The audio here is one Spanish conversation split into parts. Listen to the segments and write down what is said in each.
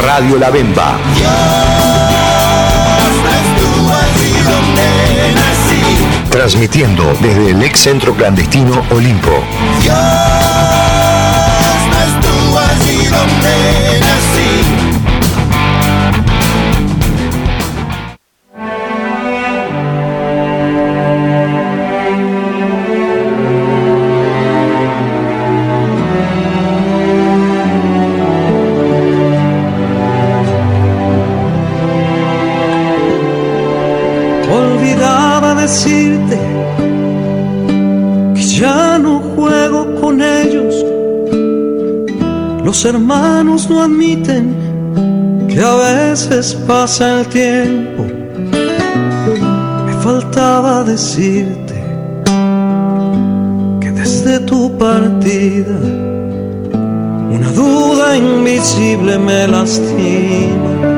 Radio La Bemba. Transmitiendo desde el ex centro clandestino Olimpo. Olvidaba decirte que ya no juego con ellos. Los hermanos no admiten que a veces pasa el tiempo. Me faltaba decirte que desde tu partida una duda invisible me lastima.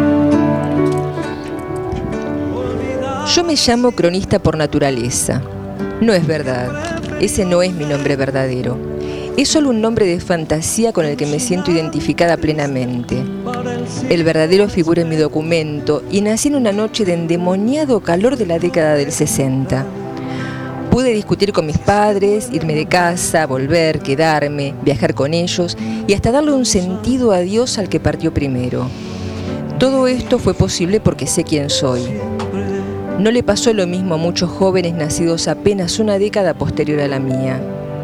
Yo me llamo cronista por naturaleza. No es verdad. Ese no es mi nombre verdadero. Es solo un nombre de fantasía con el que me siento identificada plenamente. El verdadero figura en mi documento y nací en una noche de endemoniado calor de la década del 60. Pude discutir con mis padres, irme de casa, volver, quedarme, viajar con ellos y hasta darle un sentido a Dios al que partió primero. Todo esto fue posible porque sé quién soy. No le pasó lo mismo a muchos jóvenes nacidos apenas una década posterior a la mía.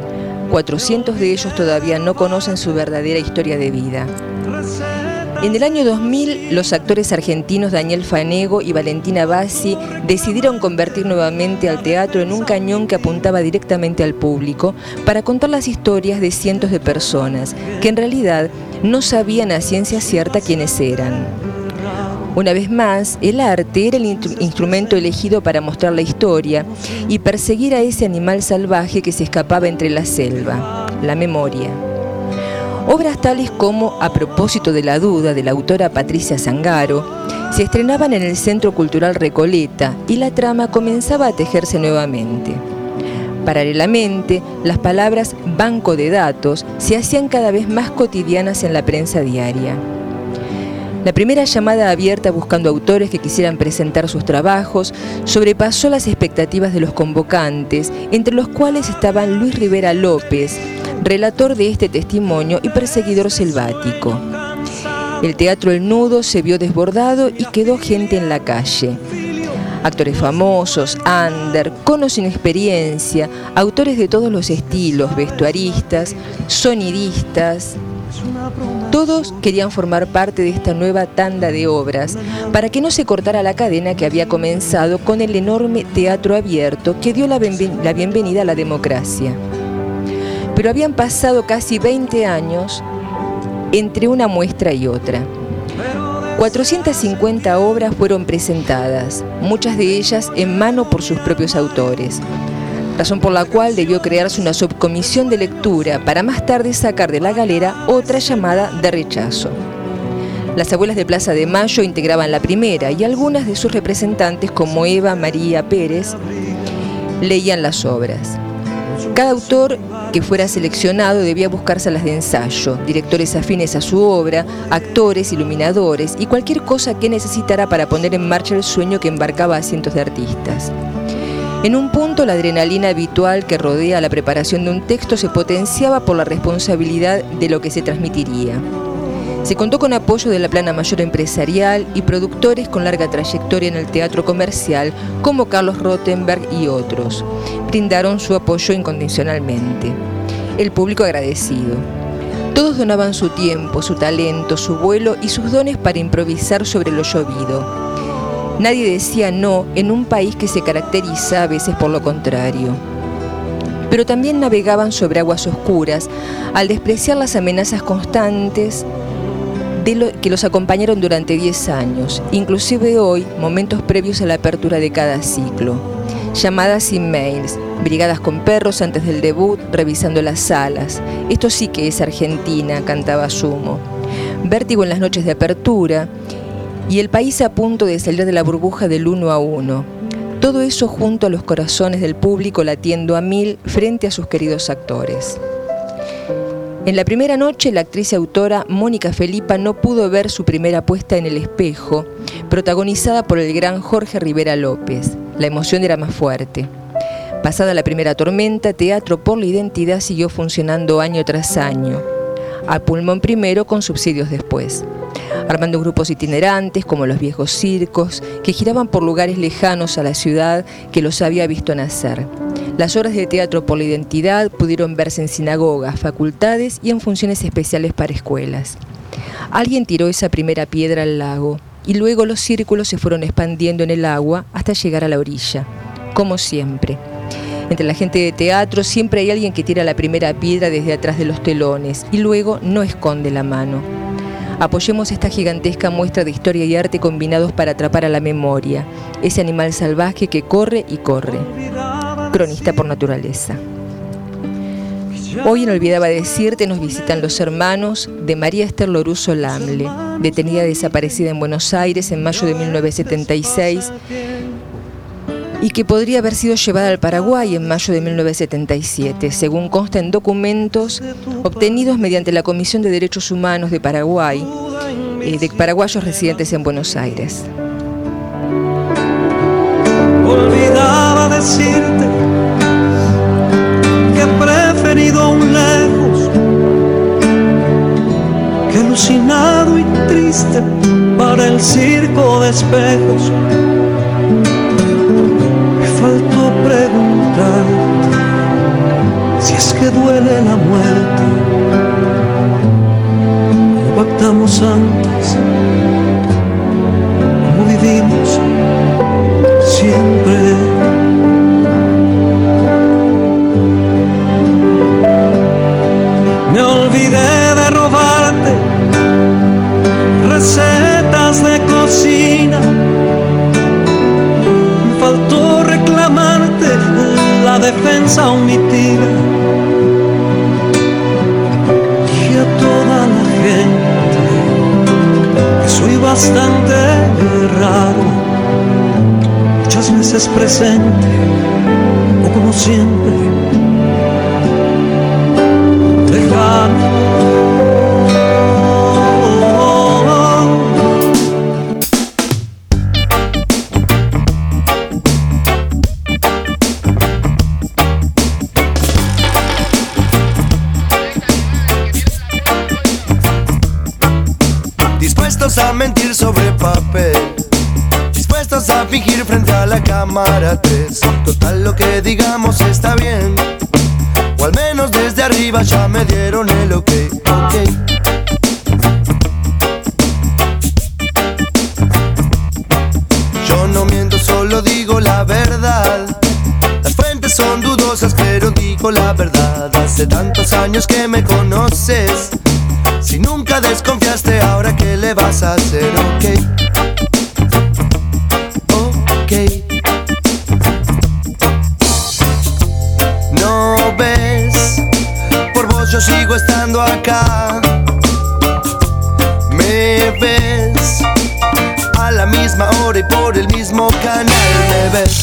400 de ellos todavía no conocen su verdadera historia de vida. En el año 2000, los actores argentinos Daniel Fanego y Valentina Bassi decidieron convertir nuevamente al teatro en un cañón que apuntaba directamente al público para contar las historias de cientos de personas que en realidad no sabían a ciencia cierta quiénes eran. Una vez más, el arte era el instrumento elegido para mostrar la historia y perseguir a ese animal salvaje que se escapaba entre la selva, la memoria. Obras tales como A propósito de la duda, de la autora Patricia Zangaro, se estrenaban en el Centro Cultural Recoleta y la trama comenzaba a tejerse nuevamente. Paralelamente, las palabras banco de datos se hacían cada vez más cotidianas en la prensa diaria. La primera llamada abierta buscando autores que quisieran presentar sus trabajos sobrepasó las expectativas de los convocantes, entre los cuales estaban Luis Rivera López, relator de este testimonio y perseguidor selvático. El Teatro El Nudo se vio desbordado y quedó gente en la calle. Actores famosos, under, con o sin experiencia, autores de todos los estilos, vestuaristas, sonidistas. Todos querían formar parte de esta nueva tanda de obras para que no se cortara la cadena que había comenzado con el enorme teatro abierto que dio la bienvenida a la democracia. Pero habían pasado casi 20 años entre una muestra y otra. 450 obras fueron presentadas, muchas de ellas en mano por sus propios autores, razón por la cual debió crearse una subcomisión de lectura para más tarde sacar de la galera otra llamada de rechazo. Las abuelas de Plaza de Mayo integraban la primera y algunas de sus representantes, como Eva María Pérez, leían las obras. Cada autor que fuera seleccionado debía buscárselas de ensayo, directores afines a su obra, actores, iluminadores y cualquier cosa que necesitara para poner en marcha el sueño que embarcaba a cientos de artistas. En un punto, la adrenalina habitual que rodea la preparación de un texto se potenciaba por la responsabilidad de lo que se transmitiría. Se contó con apoyo de la plana mayor empresarial y productores con larga trayectoria en el teatro comercial, como Carlos Rothenberg y otros. Brindaron su apoyo incondicionalmente. El público agradecido. Todos donaban su tiempo, su talento, su vuelo y sus dones para improvisar sobre lo llovido. Nadie decía no en un país que se caracteriza a veces por lo contrario. Pero también navegaban sobre aguas oscuras al despreciar las amenazas constantes que los acompañaron durante 10 años, inclusive hoy, momentos previos a la apertura de cada ciclo. Llamadas y mails, brigadas con perros antes del debut, revisando las salas. Esto sí que es Argentina, cantaba Sumo. Vértigo en las noches de apertura y el país a punto de salir de la burbuja del 1 a 1. Todo eso junto a los corazones del público latiendo a 1000 frente a sus queridos actores. En la primera noche, la actriz y autora Mónica Felipa no pudo ver su primera puesta en el espejo, protagonizada por el gran Jorge Rivera López. La emoción era más fuerte. Pasada la primera tormenta, Teatro por la Identidad siguió funcionando año tras año, a pulmón primero, con subsidios después, armando grupos itinerantes como los viejos circos que giraban por lugares lejanos a la ciudad que los había visto nacer. Las obras de Teatro por la Identidad pudieron verse en sinagogas, facultades y en funciones especiales para escuelas. Alguien tiró esa primera piedra al lago y luego los círculos se fueron expandiendo en el agua hasta llegar a la orilla, como siempre. Entre la gente de teatro siempre hay alguien que tira la primera piedra desde atrás de los telones y luego no esconde la mano. Apoyemos esta gigantesca muestra de historia y arte combinados para atrapar a la memoria, ese animal salvaje que corre y corre. Cronista por naturaleza. Hoy en Olvidaba Decirte nos visitan los hermanos de María Esther Loruso Lamle, detenida y desaparecida en Buenos Aires en mayo de 1976, y que podría haber sido llevada al Paraguay en mayo de 1977, según consta en documentos obtenidos mediante la Comisión de Derechos Humanos de Paraguay, de paraguayos residentes en Buenos Aires. Olvidaba decirte que he preferido a un lejos que alucinado y triste para el circo de espejos. Faltó preguntar si es que duele la muerte, como pactamos antes, como vivimos siempre. Me olvidé de robarte recetas de cocina. Faltó reclamarte la defensa omitida y a toda la gente que soy bastante raro, muchas veces presente o como siempre lejano. A mentir sobre papel, dispuestos a fingir frente a la cámara 3. Total, lo que digamos está bien, o al menos desde arriba ya me dieron el ok. Yo no miento, solo digo la verdad. Las fuentes son dudosas, pero digo la verdad. Hace tantos años que me conoces, si nunca desconfiaste, ahora ¿qué le vas a hacer? Ok. No ves, por vos yo sigo estando acá. Me ves a la misma hora y por el mismo canal. Me ves.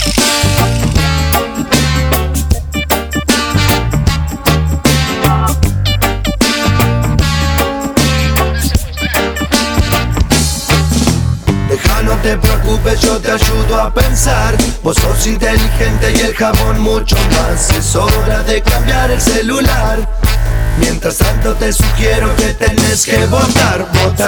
No te preocupes, yo te ayudo a pensar. Vos sos inteligente y el jabón mucho más. Es hora de cambiar el celular. Mientras tanto te sugiero que tenés que votar.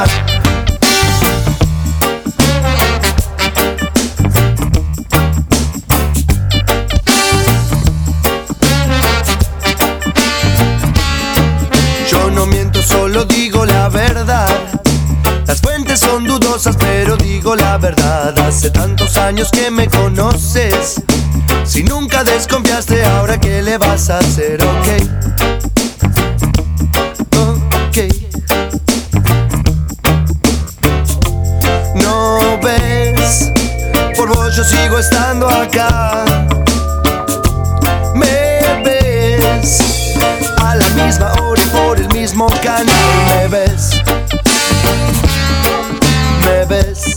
Yo no miento, solo digo la verdad. Las fuentes son dudosas, pero digo la verdad. Hace tantos años que me conoces, si nunca desconfiaste, ahora ¿qué le vas a hacer? Ok. No ves, por vos yo sigo estando acá. Me ves a la misma hora y por el mismo canal. Me ves. Me ves,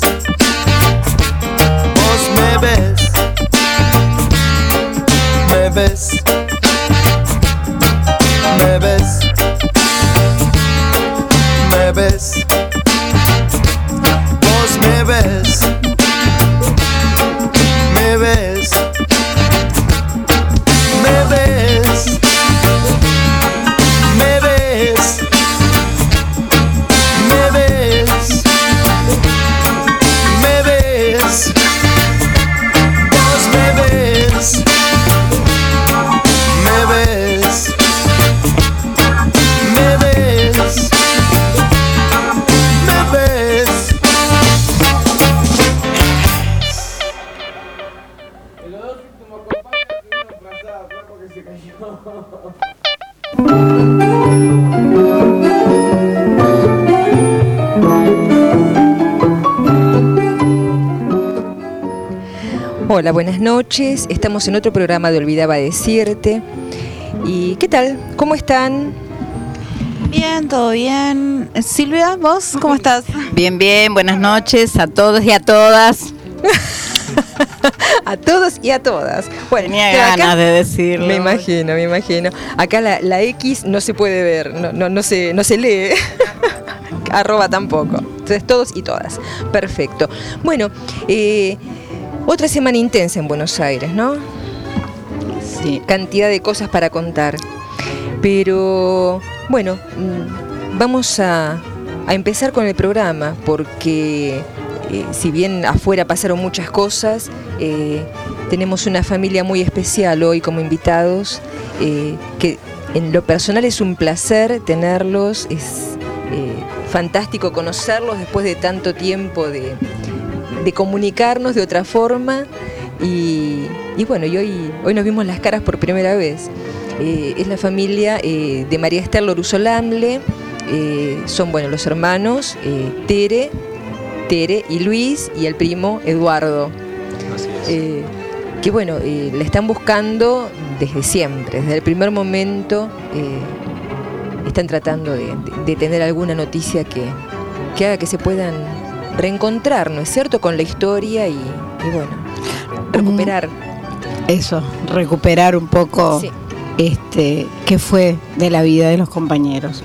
vos me ves, me ves, me ves. Hola, buenas noches. Estamos en otro programa de Olvidaba Decirte. ¿Y qué tal? ¿Cómo están? Bien, todo bien. Silvia, ¿vos cómo estás? Bien, bien. Buenas noches a todos y a todas. A todos y a todas. Bueno, tenía ganas de decirlo. Me imagino. Acá la X no se puede ver, no se lee. Arroba tampoco. Entonces, todos y todas. Perfecto. Bueno, otra semana intensa en Buenos Aires, ¿no? Sí. Cantidad de cosas para contar. Pero, bueno, vamos a empezar con el programa, porque si bien afuera pasaron muchas cosas, tenemos una familia muy especial hoy como invitados, que en lo personal es un placer tenerlos, es fantástico conocerlos después de tanto tiempo de comunicarnos de otra forma, y bueno, y hoy nos vimos las caras por primera vez. Es la familia de María Esther Loruso-Lamble, son los hermanos Tere y Luis, y el primo Eduardo. Así es. Que la están buscando desde siempre, desde el primer momento. Están tratando de tener alguna noticia que haga que se puedan reencontrar, ¿no es cierto?, con la historia y recuperar. Eso, recuperar un poco, sí, qué fue de la vida de los compañeros.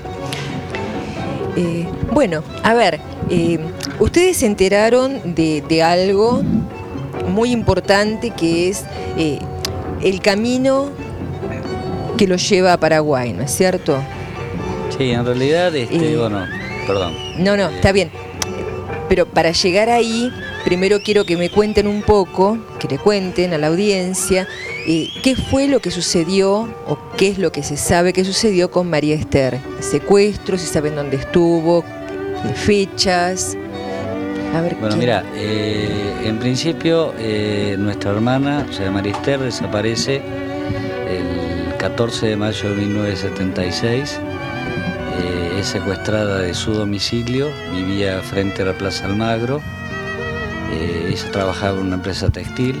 A ver, ustedes se enteraron de algo muy importante, que es el camino que los lleva a Paraguay, ¿no es cierto? Sí, en realidad, perdón. No, está bien. Pero para llegar ahí, primero quiero que me cuenten un poco, que le cuenten a la audiencia, qué fue lo que sucedió, o qué es lo que se sabe que sucedió con María Esther. Secuestros, si saben dónde estuvo, fechas. A ver, bueno, mira, en principio nuestra hermana, o sea, María Esther, desaparece el 14 de mayo de 1976. Es secuestrada de su domicilio, vivía frente a la Plaza Almagro. Ella trabajaba en una empresa textil.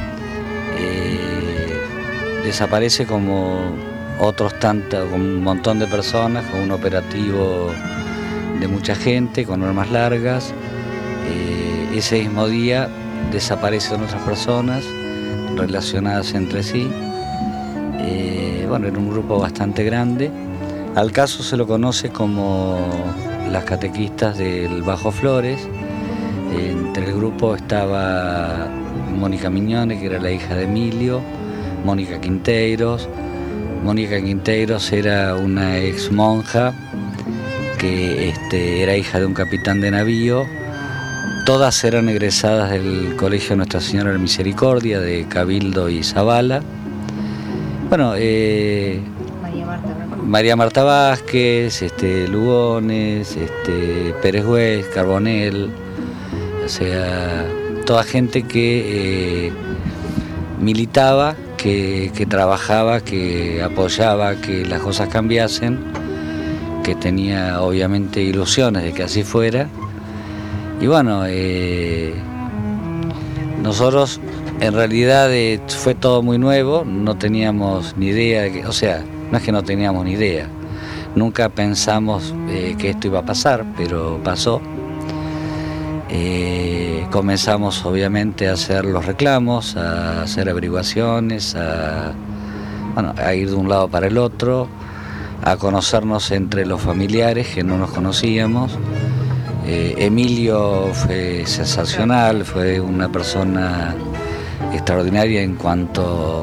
Desaparece como otros tantos, con un montón de personas, con un operativo de mucha gente, con armas largas. Ese mismo día desaparecen otras personas relacionadas entre sí. Era un grupo bastante grande. Al caso se lo conoce como las catequistas del Bajo Flores. Entre el grupo estaba Mónica Miñone, que era la hija de Emilio, Mónica Quinteiros. Mónica Quinteiros era una ex monja que era hija de un capitán de navío. Todas eran egresadas del Colegio Nuestra Señora de la Misericordia, de Cabildo y Zavala. María Marta Vázquez, Lugones, Pérez Güez, Carbonell, o sea, toda gente que militaba, que trabajaba, que apoyaba que las cosas cambiasen, que tenía obviamente ilusiones de que así fuera. Y nosotros en realidad fue todo muy nuevo, no teníamos ni idea de que, o sea, no es que no teníamos ni idea, nunca pensamos que esto iba a pasar, pero pasó. Comenzamos obviamente a hacer los reclamos, a hacer averiguaciones, a ir de un lado para el otro, a conocernos entre los familiares que no nos conocíamos. Emilio fue sensacional, fue una persona extraordinaria en cuanto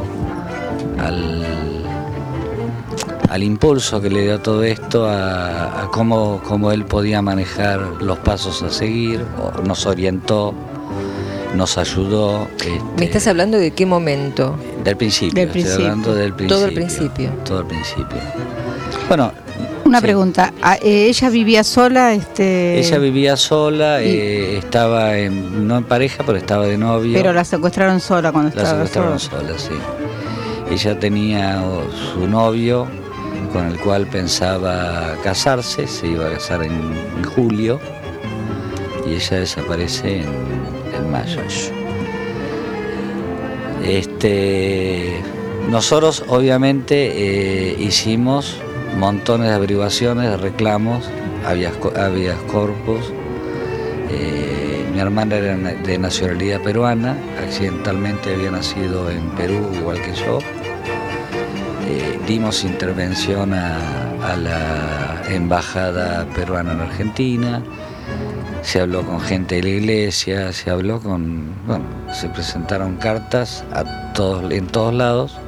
al impulso que le dio todo esto, a cómo él podía manejar los pasos a seguir, nos orientó, nos ayudó. ¿Me estás hablando de qué momento? Del principio. Estoy hablando del principio. Todo el principio. Todo el principio. Bueno. Una pregunta, ¿ella vivía sola? Ella vivía sola, estaba no en pareja, pero estaba de novio. Pero la secuestraron sola cuando estaba sola. La secuestraron sola, sí. Ella tenía su novio, con el cual pensaba casarse, se iba a casar en julio, y ella desaparece en mayo. Nosotros obviamente hicimos montones de averiguaciones, de reclamos, habeas corpus. Mi hermana era de nacionalidad peruana, accidentalmente había nacido en Perú igual que yo. Dimos intervención a la embajada peruana en Argentina, se habló con gente de la iglesia, se presentaron cartas en todos lados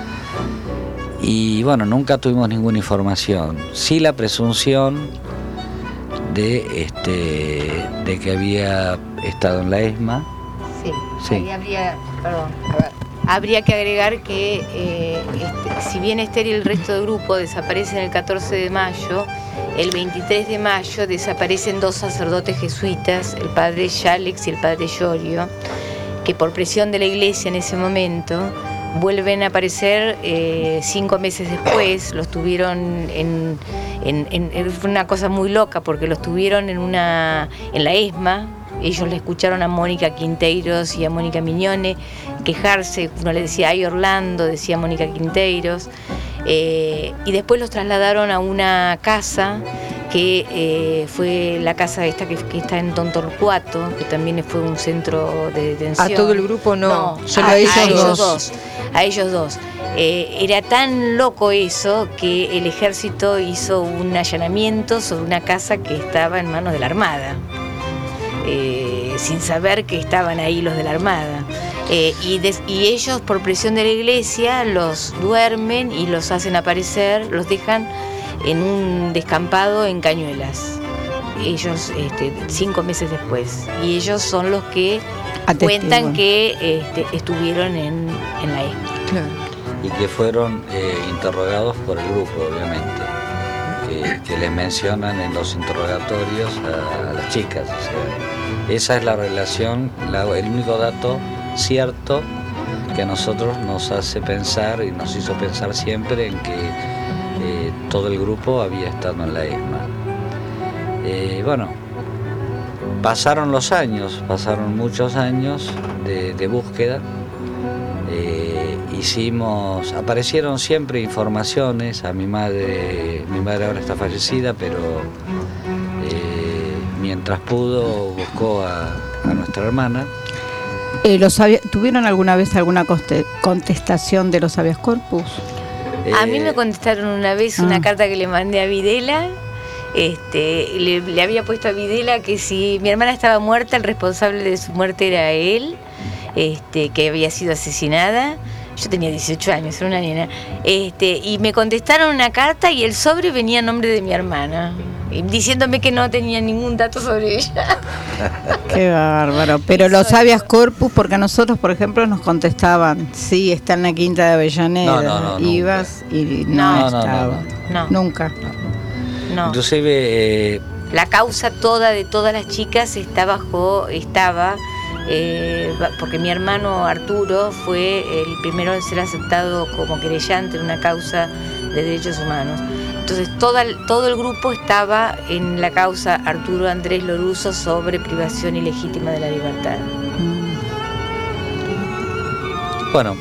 y bueno, nunca tuvimos ninguna información. Sí, la presunción de que había estado en la ESMA. Sí. Ahí habría que agregar que si bien Esther y el resto del grupo desaparecen el 14 de mayo, el 23 de mayo desaparecen 2 sacerdotes jesuitas, el padre Yalex y el padre Llorio, que por presión de la iglesia en ese momento vuelven a aparecer 5 meses después. Los tuvieron fue una cosa muy loca porque los tuvieron en la ESMA. Ellos le escucharon a Mónica Quinteiros y a Mónica Mignone quejarse. Uno le decía, ay Orlando, decía Mónica Quinteiros. Y después los trasladaron a una casa que fue la casa esta que está en Don Torcuato, que también fue un centro de detención. ¿A todo el grupo no? Solo a ellos dos. A ellos dos. Era tan loco eso que el ejército hizo un allanamiento sobre una casa que estaba en manos de la Armada. Sin saber que estaban ahí los de la Armada. Y ellos, por presión de la iglesia, los duermen y los hacen aparecer, los dejan en un descampado en Cañuelas. Ellos 5 meses después. Y ellos son los que cuentan que estuvieron en la ESMA. Claro. Y que fueron interrogados por el grupo, obviamente. Que les mencionan en los interrogatorios a las chicas. O sea, esa es la relación, el único dato cierto que a nosotros nos hace pensar y nos hizo pensar siempre en que todo el grupo había estado en la ESMA. Pasaron los años, pasaron muchos años de búsqueda. Aparecieron siempre informaciones a mi madre ahora está fallecida, pero mientras pudo buscó a nuestra hermana. ¿Tuvieron alguna vez alguna contestación de los habeas corpus? A mí me contestaron una vez una carta que le mandé a Videla. Le había puesto a Videla que si mi hermana estaba muerta, el responsable de su muerte era él, que había sido asesinada. Yo tenía 18 años, era una nena. Y me contestaron una carta y el sobre venía a nombre de mi hermana, diciéndome que no tenía ningún dato sobre ella. Qué bárbaro. Pero los habeas corpus, porque a nosotros, por ejemplo, nos contestaban, sí, está en la Quinta de Avellaneda. No, ibas y no estaba. No. Nunca. No. Inclusive la causa toda de todas las chicas estaba porque mi hermano Arturo fue el primero en ser aceptado como querellante en una causa de derechos humanos. Entonces todo el grupo estaba en la causa Arturo Andrés Loruso sobre privación ilegítima de la libertad. Bueno,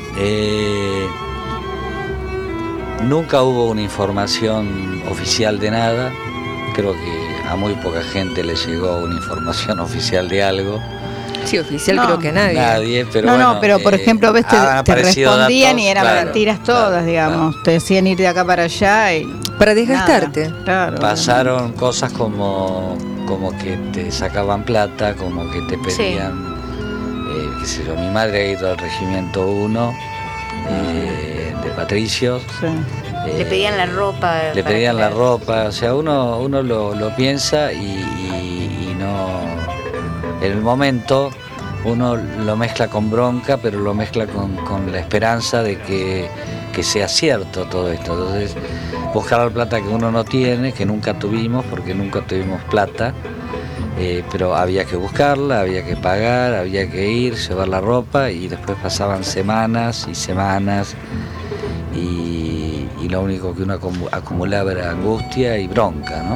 nunca hubo una información oficial de nada. Creo que a muy poca gente le llegó una información oficial de algo. Sí, oficial creo que a nadie. Nadie, pero pero por ejemplo, ves, te respondían datos, y eran mentiras todas, digamos. Te decían ir de acá para allá para desgastarte. Claro, pasaron cosas como que te sacaban plata, como que te pedían, qué sé yo, mi madre ha ido al regimiento 1 de Patricios. Sí. Le pedían la ropa. Le pedían la ropa, o sea, uno lo piensa y no. En el momento uno lo mezcla con bronca, pero lo mezcla con la esperanza de que sea cierto todo esto. Entonces, buscar la plata que uno no tiene, que nunca tuvimos, porque nunca tuvimos plata, pero había que buscarla, había que pagar, había que ir, llevar la ropa, y después pasaban semanas y semanas, y lo único que uno acumulaba era angustia y bronca, ¿no?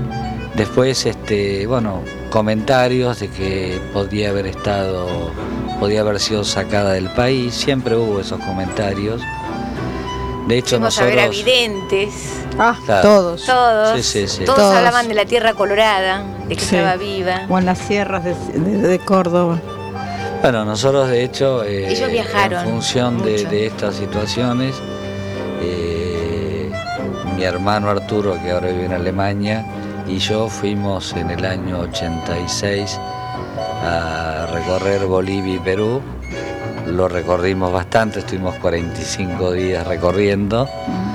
Después, comentarios de que podría haber estado podía haber sido sacada del país, siempre hubo esos comentarios. De hecho, Fuimos a ver a nosotros... videntes. Claro. Todos. Todos. Sí. Todos hablaban de la tierra colorada, de que estaba viva. O en las sierras de Córdoba. Bueno, nosotros de hecho, ellos viajaron en función mucho. de estas situaciones, mi hermano Arturo, que ahora vive en Alemania, y yo fuimos en el año 86 a recorrer Bolivia y Perú. Lo recorrimos bastante, estuvimos 45 días recorriendo.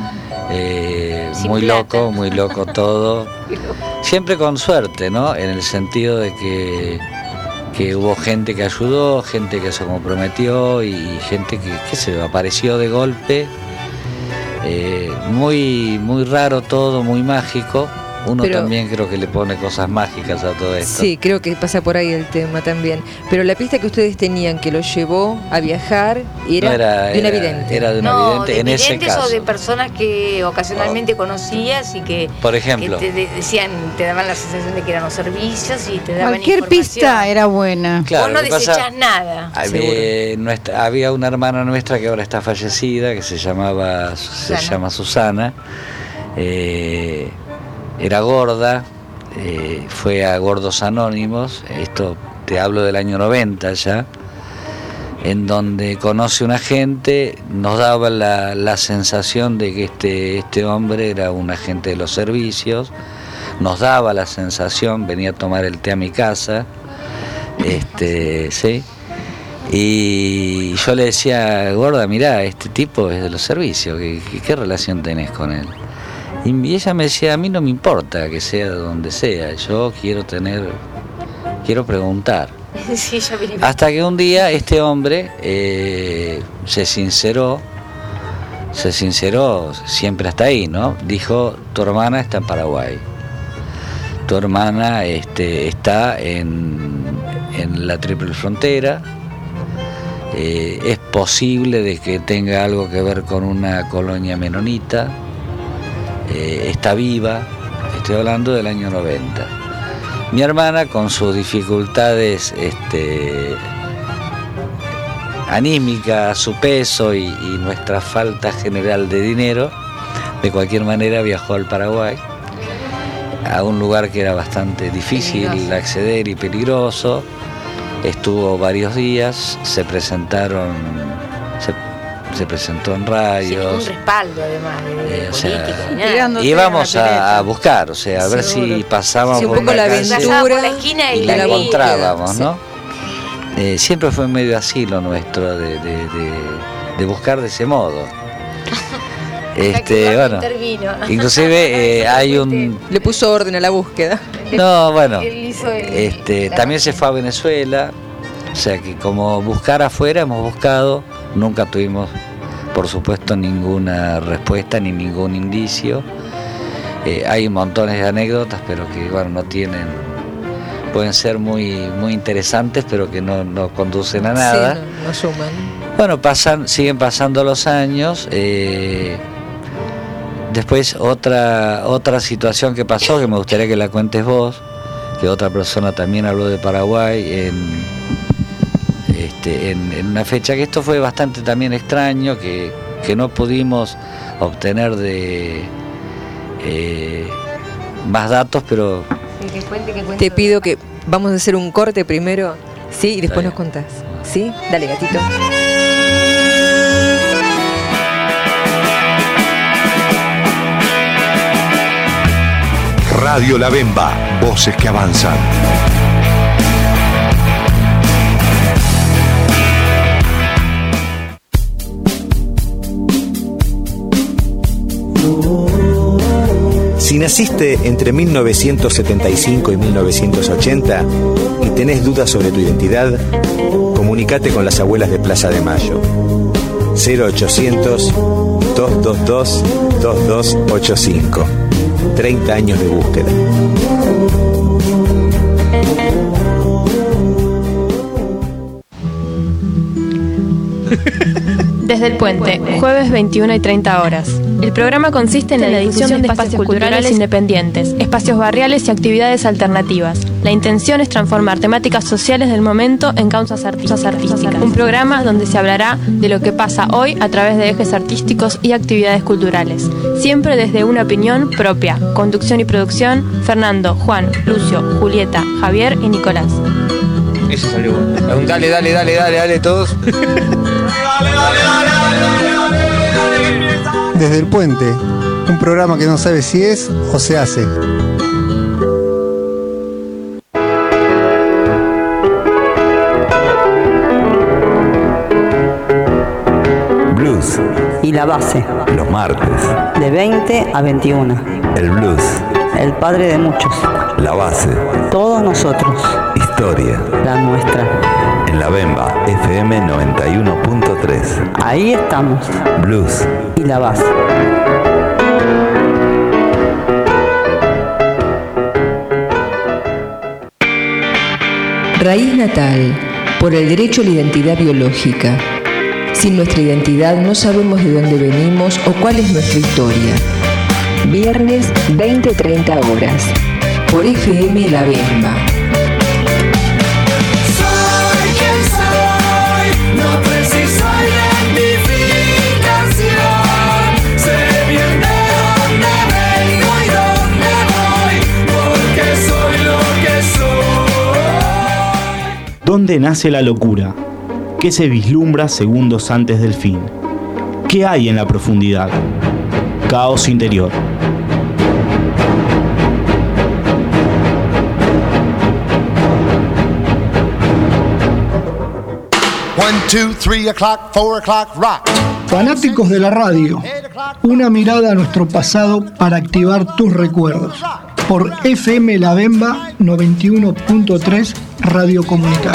Muy loco todo. Siempre con suerte, ¿no? En el sentido de que hubo gente que ayudó, gente que se comprometió y gente que se apareció de golpe. Muy raro todo, muy mágico. Uno también creo que le pone cosas mágicas a todo esto. Sí, creo que pasa por ahí el tema también. Pero la pista que ustedes tenían que lo llevó a viajar era de una vidente. Era de una vidente en ese caso. O de personas que ocasionalmente conocías y que, por ejemplo, que te daban la sensación de que eran los servicios y te daban cualquier pista era buena. Claro, vos no desechás nada. Había una hermana nuestra que ahora está fallecida, que se llama Susana. Era gorda, fue a Gordos Anónimos, esto te hablo del año 90 ya, en donde conoce una gente, nos daba la sensación de que este hombre era un agente de los servicios, nos daba la sensación, venía a tomar el té a mi casa, ¿sí? Y yo le decía, gorda, mirá, este tipo es de los servicios, ¿qué relación tenés con él? Y ella me decía, a mí no me importa que sea de donde sea, yo quiero preguntar. Sí, hasta que un día este hombre se sinceró, siempre hasta ahí, ¿no? Dijo, tu hermana está en Paraguay, tu hermana está en la Triple Frontera, es posible de que tenga algo que ver con una colonia menonita, está viva, estoy hablando del año 90. Mi hermana, con sus dificultades anímicas, su peso y nuestra falta general de dinero, de cualquier manera viajó al Paraguay, a un lugar que era bastante difícil acceder y peligroso. Estuvo varios días, se presentó en radios. Un respaldo además de íbamos a buscar, a ver si pasábamos por la aventura y la encontrábamos, ¿no? Siempre fue medio asilo nuestro de buscar de ese modo. Bueno, inclusive hay un... Le puso orden a la búsqueda. No, bueno, también se fue a Venezuela, o sea que como buscar afuera hemos buscado, nunca tuvimos, por supuesto, ninguna respuesta ni ningún indicio. Hay montones de anécdotas, pero que bueno, no tienen, pueden ser muy interesantes, pero que no conducen a nada. Sí, no suman. Bueno, siguen pasando los años. Después otra situación que pasó, que me gustaría que la cuentes vos, que otra persona también habló de Paraguay en una fecha, que esto fue bastante también extraño, que no pudimos obtener de más datos, pero... Te pido que vamos a hacer un corte primero, ¿sí? Y después nos contás, ¿sí? Dale, gatito. Radio La Bemba, voces que avanzan. Si naciste entre 1975 y 1980 y tenés dudas sobre tu identidad, comunicate con las abuelas de Plaza de Mayo. 0800-222-2285. 30 años de búsqueda. Desde el Puente, jueves 21 y 30 horas. El programa consiste en la difusión de espacios culturales independientes, espacios barriales y actividades alternativas. La intención es transformar temáticas sociales del momento en causas artísticas. Un programa donde se hablará de lo que pasa hoy a través de ejes artísticos y actividades culturales. Siempre desde una opinión propia. Conducción y producción, Fernando, Juan, Lucio, Julieta, Javier y Nicolás. Eso salió bueno. Dale todos. Desde el Puente, un programa que no sabe si es o se hace. Blues y la base. Los martes. De 20 a 21. El blues. El padre de muchos. La base. Todos nosotros. Historia. La nuestra. En La Bemba, FM 91.3. Ahí estamos. Blues y la base. Raíz natal, por el derecho a la identidad biológica. Sin nuestra identidad no sabemos de dónde venimos o cuál es nuestra historia. Viernes 20-30 horas, por FM La Bemba. ¿Dónde nace la locura? ¿Qué se vislumbra segundos antes del fin? ¿Qué hay en la profundidad? Caos interior. Fanáticos de la radio, una mirada a nuestro pasado para activar tus recuerdos. Por FM La Bemba 91.3 Radio Comunitaria.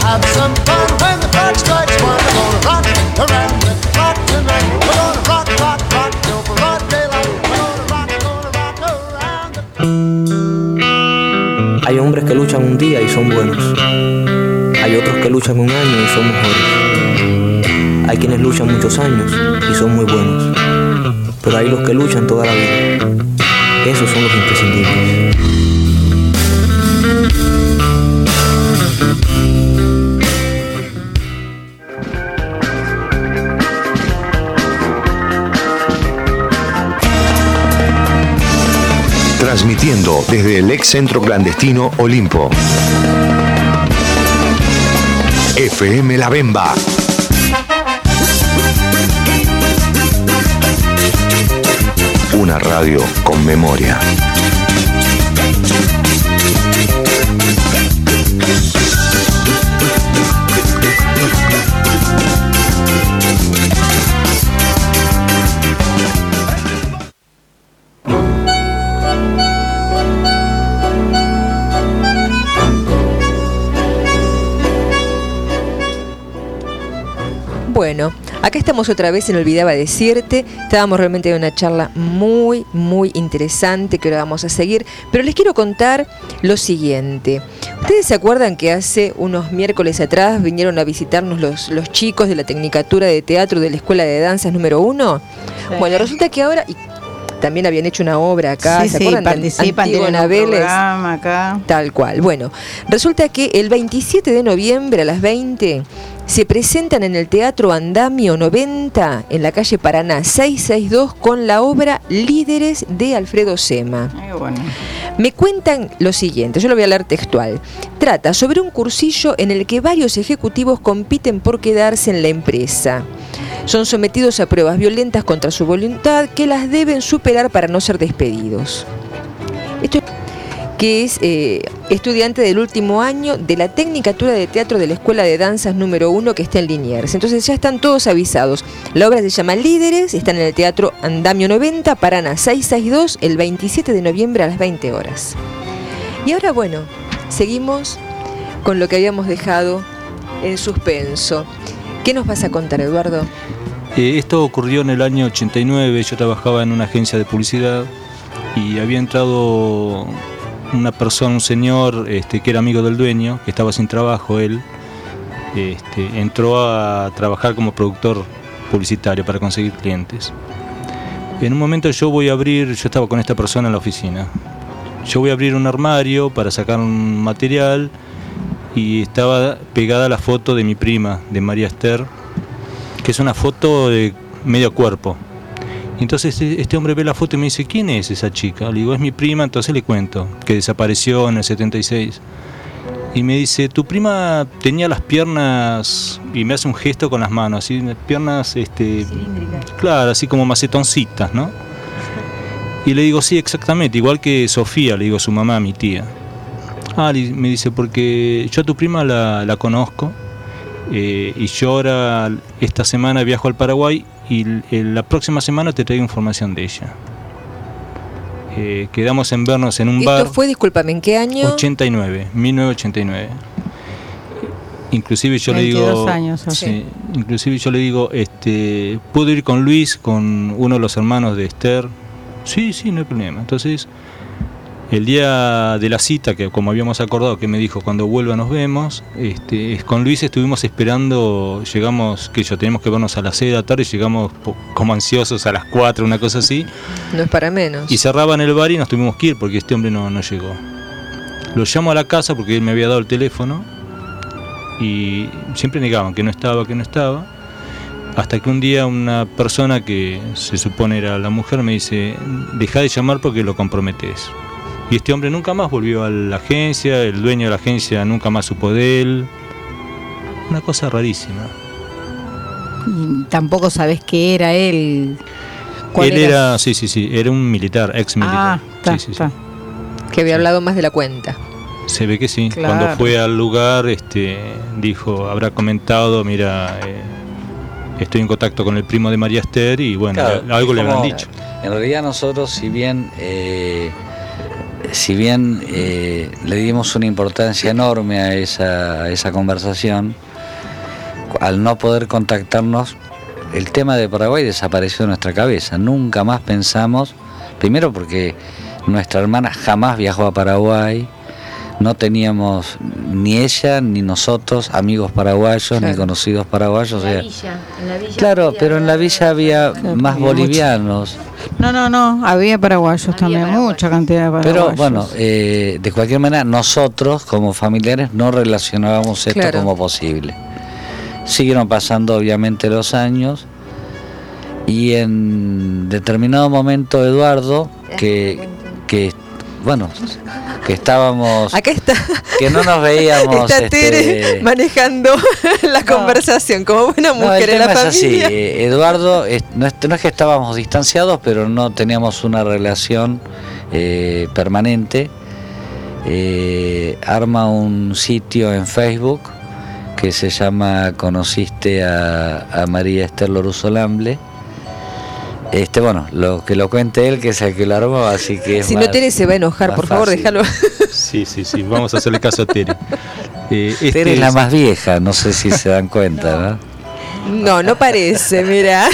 Hay hombres que luchan un día y son buenos. Hay otros que luchan un año y son mejores. Hay quienes luchan muchos años y son muy buenos. Pero hay los que luchan toda la vida. Esos son los imprescindibles. Transmitiendo desde el ex centro clandestino Olimpo. FM La Bemba. Una radio con memoria. Bueno, acá estamos otra vez en Olvidaba Decirte. Estábamos realmente en una charla muy, muy interesante que ahora vamos a seguir. Pero les quiero contar lo siguiente. ¿Ustedes se acuerdan que hace unos miércoles atrás vinieron a visitarnos los chicos de la Tecnicatura de Teatro de la Escuela de Danzas número 1? Sí. Bueno, resulta que ahora... También habían hecho una obra acá, sí, ¿se acuerdan? Participan en un programa acá. Tal cual. Bueno, resulta que el 27 de noviembre a las 20 se presentan en el Teatro Andamio 90 en la calle Paraná 662 con la obra Líderes de Alfredo Sema. Bueno. Me cuentan lo siguiente, yo lo voy a leer textual. Trata sobre un cursillo en el que varios ejecutivos compiten por quedarse en la empresa. Son sometidos a pruebas violentas contra su voluntad que las deben superar para no ser despedidos. Esto que es estudiante del último año de la Tecnicatura de Teatro de la Escuela de Danzas número 1 que está en Liniers. Entonces ya están todos avisados. La obra se llama Líderes, están en el Teatro Andamio 90, Paraná 662, el 27 de noviembre a las 20 horas. Y ahora, bueno, seguimos con lo que habíamos dejado en suspenso. ¿Qué nos vas a contar, Eduardo? Esto ocurrió en el año 89, yo trabajaba en una agencia de publicidad y había entrado una persona, un señor que era amigo del dueño, que estaba sin trabajo él, entró a trabajar como productor publicitario para conseguir clientes. En un momento yo estaba con esta persona en la oficina. Yo voy a abrir un armario para sacar un material y estaba pegada la foto de mi prima, de María Esther, que es una foto de medio cuerpo. Y entonces este hombre ve la foto y me dice, ¿quién es esa chica? Le digo, es mi prima. Entonces le cuento que desapareció en el 76. Y me dice, tu prima tenía las piernas, y me hace un gesto con las manos, así, piernas, claro, así como macetoncitas, ¿no? Y le digo, sí, exactamente, igual que Sofía, le digo, su mamá, mi tía. Me dice, porque yo a tu prima la conozco, y yo ahora, esta semana viajo al Paraguay, y la próxima semana te traigo información de ella. Quedamos en vernos en un bar. ¿Esto fue, discúlpame, en qué año? 1989. Inclusive yo le digo, 22 años, sí, inclusive yo le digo, ¿puedo ir con Luis, con uno de los hermanos de Esther? Sí, no hay problema. Entonces, el día de la cita, que como habíamos acordado, que me dijo, cuando vuelva nos vemos, con Luis estuvimos esperando, llegamos, tenemos que vernos a las 6 de la tarde, llegamos como ansiosos a las 4, una cosa así. No es para menos. Y cerraban el bar y nos tuvimos que ir porque este hombre no llegó. Lo llamo a la casa porque él me había dado el teléfono y siempre negaban que no estaba. Hasta que un día una persona que se supone era la mujer me dice, deja de llamar porque lo comprometés. Y este hombre nunca más volvió a la agencia, el dueño de la agencia nunca más supo de él. Una cosa rarísima. Y tampoco sabés qué era él. Él era, sí, era un militar, ex militar. Sí. Que había hablado más de la cuenta. Se ve que sí. Claro. Cuando fue al lugar, dijo, habrá comentado, mira, estoy en contacto con el primo de María Esther y bueno, claro, algo le habrán dicho. En realidad nosotros, si bien le dimos una importancia enorme a esa conversación, al no poder contactarnos, el tema de Paraguay desapareció de nuestra cabeza. Nunca más pensamos, primero porque nuestra hermana jamás viajó a Paraguay, no teníamos ni ella ni nosotros amigos paraguayos, claro, ni conocidos paraguayos. En la villa claro, pero en la villa había más bolivianos. No, había paraguayos también, mucha cantidad de paraguayos. Pero bueno, de cualquier manera, nosotros como familiares no relacionábamos esto, claro, como posible. Siguieron pasando obviamente los años y en determinado momento Eduardo, que estábamos, acá está, que no nos veíamos, está Tere manejando la conversación como buena mujer en la familia. Así, Eduardo, no es que estábamos distanciados, pero no teníamos una relación permanente. Arma un sitio en Facebook que se llama Conociste a María Esther Loruso Lamble. Lo que lo cuente él, que es el que lo armó, así que si no, Tere se va a enojar, por favor, déjalo. Sí, vamos a hacerle caso a Tere. Tere es la más vieja, no sé si se dan cuenta, ¿no? No parece, mira.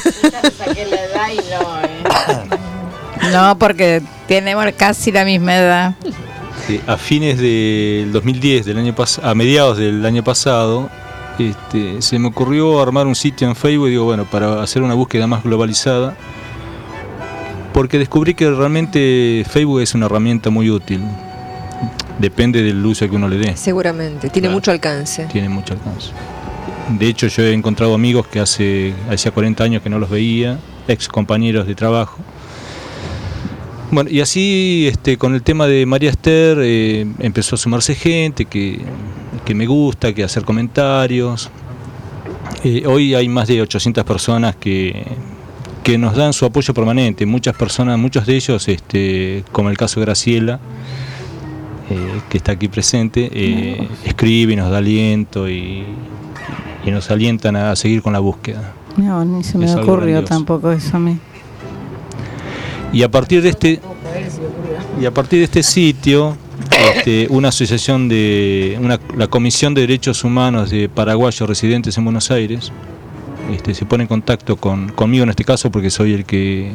No, porque tenemos casi la misma edad. A fines del 2010, a mediados del año pasado, se me ocurrió armar un sitio en Facebook, para hacer una búsqueda más globalizada, porque descubrí que realmente Facebook es una herramienta muy útil. Depende del uso que uno le dé. Seguramente, tiene mucho alcance. Tiene mucho alcance. De hecho, yo he encontrado amigos que hacía 40 años que no los veía, ex compañeros de trabajo. Bueno, y así con el tema de María Esther empezó a sumarse gente que me gusta, que hacer comentarios. Hoy hay más de 800 personas que nos dan su apoyo permanente. Muchas personas, muchos de ellos, como el caso de Graciela, que está aquí presente, escribe y nos da aliento y nos alientan a seguir con la búsqueda. No, ni se me ocurrió tampoco eso a mí. Y a partir de este sitio, una asociación la Comisión de Derechos Humanos de Paraguayos Residentes en Buenos Aires se pone en contacto conmigo en este caso, porque soy el que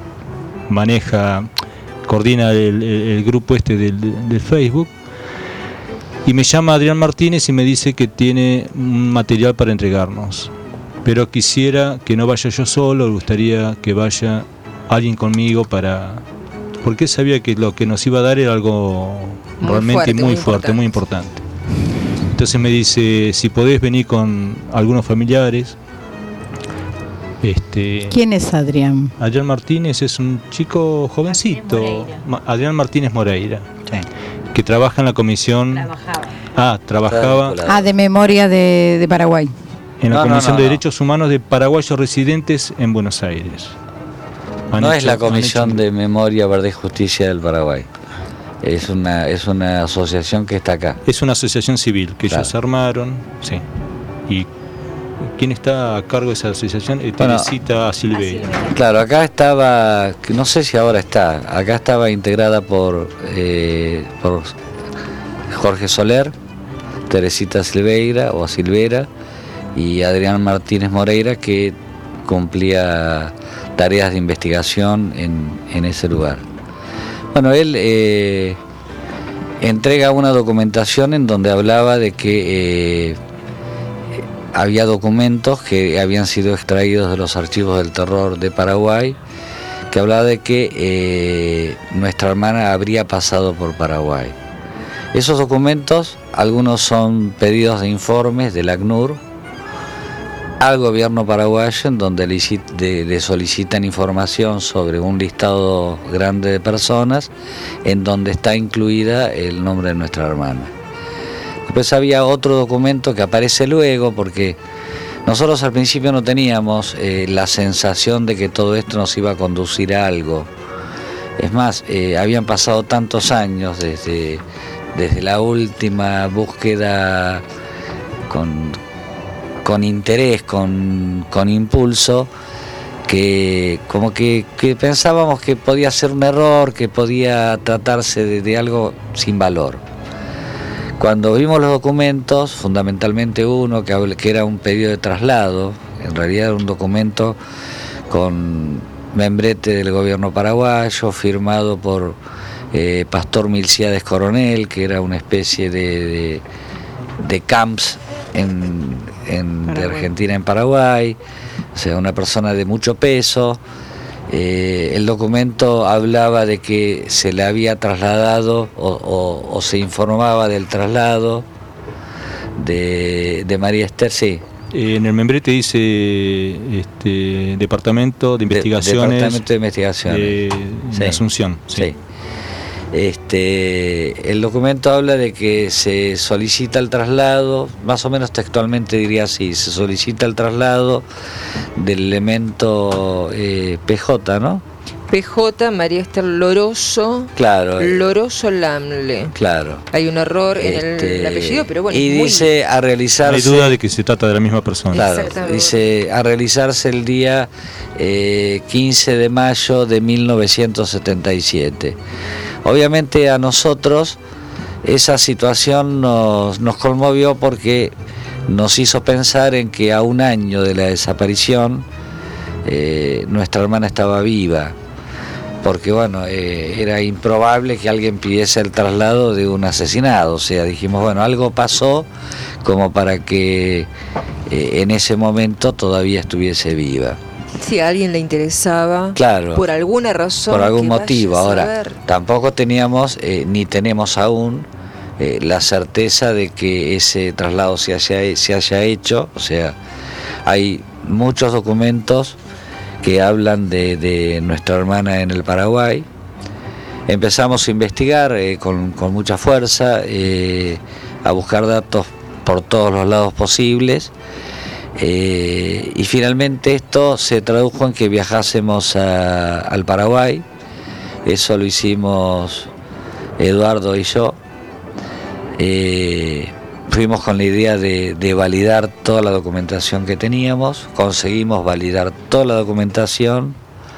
coordina el grupo del Facebook, y me llama Adrián Martínez y me dice que tiene un material para entregarnos, pero quisiera que no vaya yo solo, me gustaría que vaya alguien conmigo porque él sabía que lo que nos iba a dar era algo realmente muy fuerte, muy importante. Entonces me dice, si podés venir con algunos familiares. ¿Quién es Adrián? Adrián Martínez es un chico jovencito, Adrián Martínez Moreira, que trabaja en la comisión. Trabajaba de memoria de Paraguay. En la Comisión de Derechos Humanos de Paraguayos Residentes en Buenos Aires. No es la Comisión de Memoria, Verdad y Justicia del Paraguay. Es una asociación que está acá. Es una asociación civil que ellos armaron, sí. Y ¿quién está a cargo de esa asociación? Teresita Silveira. Claro, acá estaba, no sé si ahora está, acá estaba integrada por Jorge Soler, Teresita Silveira o Silveira y Adrián Martínez Moreira, que cumplía tareas de investigación en ese lugar. Bueno, él entrega una documentación en donde hablaba de que había documentos que habían sido extraídos de los archivos del terror de Paraguay, que hablaba de que nuestra hermana habría pasado por Paraguay. Esos documentos, algunos son pedidos de informes del ACNUR al gobierno paraguayo, en donde le solicitan información sobre un listado grande de personas, en donde está incluida el nombre de nuestra hermana. Después había otro documento que aparece luego, porque nosotros al principio no teníamos la sensación de que todo esto nos iba a conducir a algo. Es más, habían pasado tantos años desde la última búsqueda con interés, con impulso, que como que pensábamos que podía ser un error, que podía tratarse de algo sin valor. Cuando vimos los documentos, fundamentalmente uno que era un pedido de traslado, en realidad era un documento con membrete del gobierno paraguayo, firmado por Pastor Milciades Coronel, que era una especie de camps de Argentina en Paraguay, o sea, una persona de mucho peso. El documento hablaba de que se le había trasladado o se informaba del traslado de María Esther, sí. En el membrete dice Departamento de Investigaciones, Departamento de Investigaciones de Asunción. Sí. El documento habla de que se solicita el traslado, más o menos textualmente diría así, se solicita el traslado del elemento PJ, ¿no? PJ, María Esther Loroso. Claro. Loroso Lamle. Claro. Hay un error en el apellido, pero bueno. Y dice a realizarse. No hay duda de que se trata de la misma persona. Claro. Dice a realizarse el día 15 de mayo de 1977. Obviamente a nosotros esa situación nos conmovió, porque nos hizo pensar en que a un año de la desaparición nuestra hermana estaba viva, porque bueno, era improbable que alguien pidiese el traslado de un asesinado. O sea, dijimos, bueno, algo pasó como para que en ese momento todavía estuviese viva. Si a alguien le interesaba, claro, por alguna razón, por algún motivo. Ahora, tampoco teníamos ni tenemos aún la certeza de que ese traslado se haya hecho. O sea, hay muchos documentos que hablan de nuestra hermana en el Paraguay. Empezamos a investigar con mucha fuerza, a buscar datos por todos los lados posibles, y finalmente esto se tradujo en que viajásemos al Paraguay. Eso lo hicimos Eduardo y yo. Fuimos con la idea de validar toda la documentación que teníamos, conseguimos validar toda la documentación.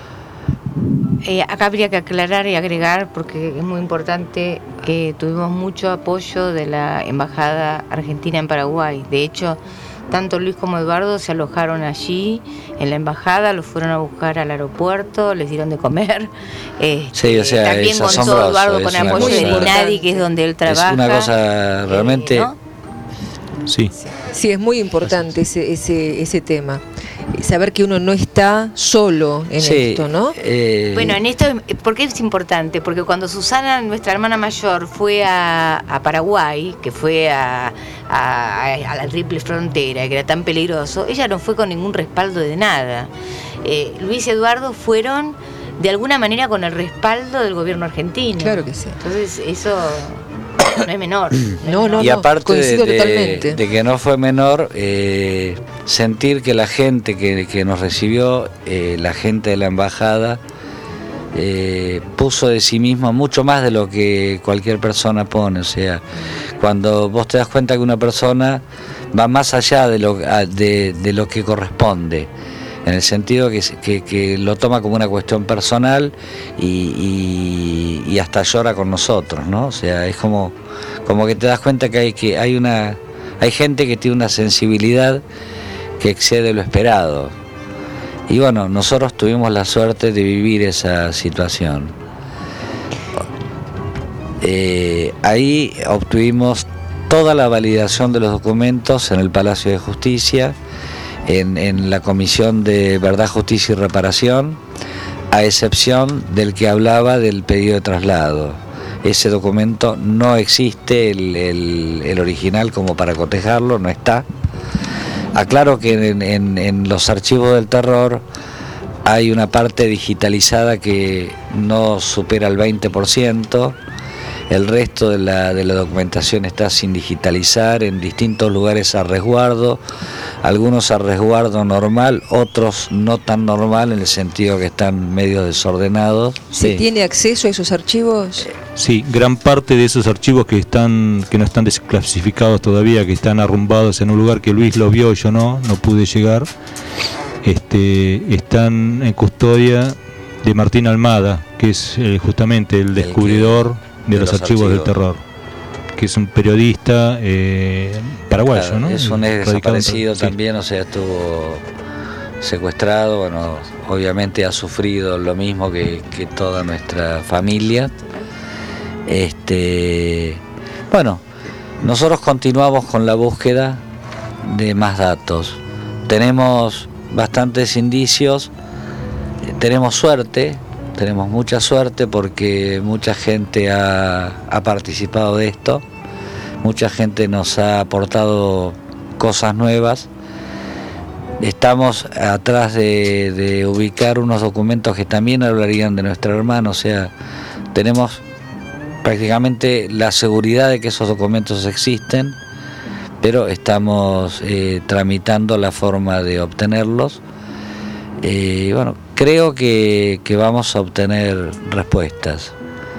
Acá habría que aclarar y agregar, porque es muy importante, que tuvimos mucho apoyo de la Embajada Argentina en Paraguay. De hecho, tanto Luis como Eduardo se alojaron allí en la embajada, los fueron a buscar al aeropuerto, les dieron de comer. Sí, o sea, también es contó asombroso, Eduardo con apoyo de Ninadi, que es donde él trabaja. Es una cosa realmente... Sí. Sí, es muy importante ese tema. Saber que uno no está solo en esto, ¿no? Bueno, en esto, ¿por qué es importante? Porque cuando Susana, nuestra hermana mayor, fue a Paraguay, que fue a la triple frontera, que era tan peligroso, ella no fue con ningún respaldo de nada. Luis y Eduardo fueron de alguna manera con el respaldo del gobierno argentino. Claro que sí. Entonces eso no es menor. No, y aparte totalmente. de que no fue menor, sentir que la gente que nos recibió, la gente de la embajada, puso de sí mismo mucho más de lo que cualquier persona pone. O sea, cuando vos te das cuenta que una persona va más allá de lo que corresponde, en el sentido que lo toma como una cuestión personal y hasta llora con nosotros, ¿no? O sea, es como que te das cuenta que hay gente que tiene una sensibilidad que excede lo esperado. Y bueno, nosotros tuvimos la suerte de vivir esa situación. Ahí obtuvimos toda la validación de los documentos en el Palacio de Justicia, en la Comisión de Verdad, Justicia y Reparación, a excepción del que hablaba del pedido de traslado. Ese documento no existe, el original, como para cotejarlo, no está. Aclaro que en los archivos del terror hay una parte digitalizada que no supera el 20%. El resto de la documentación está sin digitalizar, en distintos lugares a resguardo, algunos a resguardo normal, otros no tan normal, en el sentido que están medio desordenados. ¿Se tiene acceso a esos archivos? Sí, gran parte de esos archivos que no están desclasificados todavía, que están arrumbados en un lugar que Luis lo vio, yo no pude llegar, están en custodia de Martín Almada, que es justamente el descubridor de los archivos del terror, que es un periodista paraguayo, claro, ¿no? Es un desaparecido también, o sea, estuvo secuestrado, bueno, obviamente ha sufrido lo mismo que toda nuestra familia. Bueno, nosotros continuamos con la búsqueda de más datos. Tenemos bastantes indicios, tenemos suerte. Tenemos mucha suerte porque mucha gente ha participado de esto, mucha gente nos ha aportado cosas nuevas. Estamos atrás de ubicar unos documentos que también hablarían de nuestra hermana, o sea, tenemos prácticamente la seguridad de que esos documentos existen, pero estamos tramitando la forma de obtenerlos. Bueno, creo que vamos a obtener respuestas.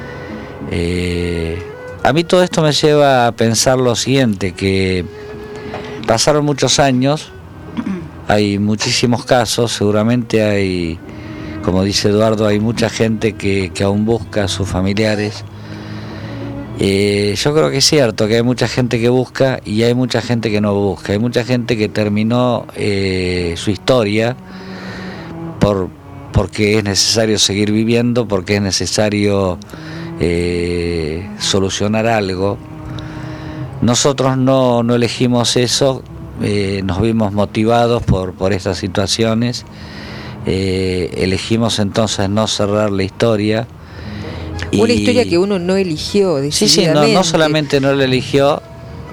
A mí todo esto me lleva a pensar lo siguiente, que pasaron muchos años, hay muchísimos casos, seguramente hay, como dice Eduardo, hay mucha gente que aún busca a sus familiares. Yo creo que es cierto que hay mucha gente que busca y hay mucha gente que no busca, hay mucha gente que terminó su historia porque es necesario seguir viviendo, porque es necesario solucionar algo. Nosotros no elegimos eso, nos vimos motivados por estas situaciones, elegimos entonces no cerrar la historia. Una historia que uno no eligió, decididamente. Sí, no solamente no la eligió,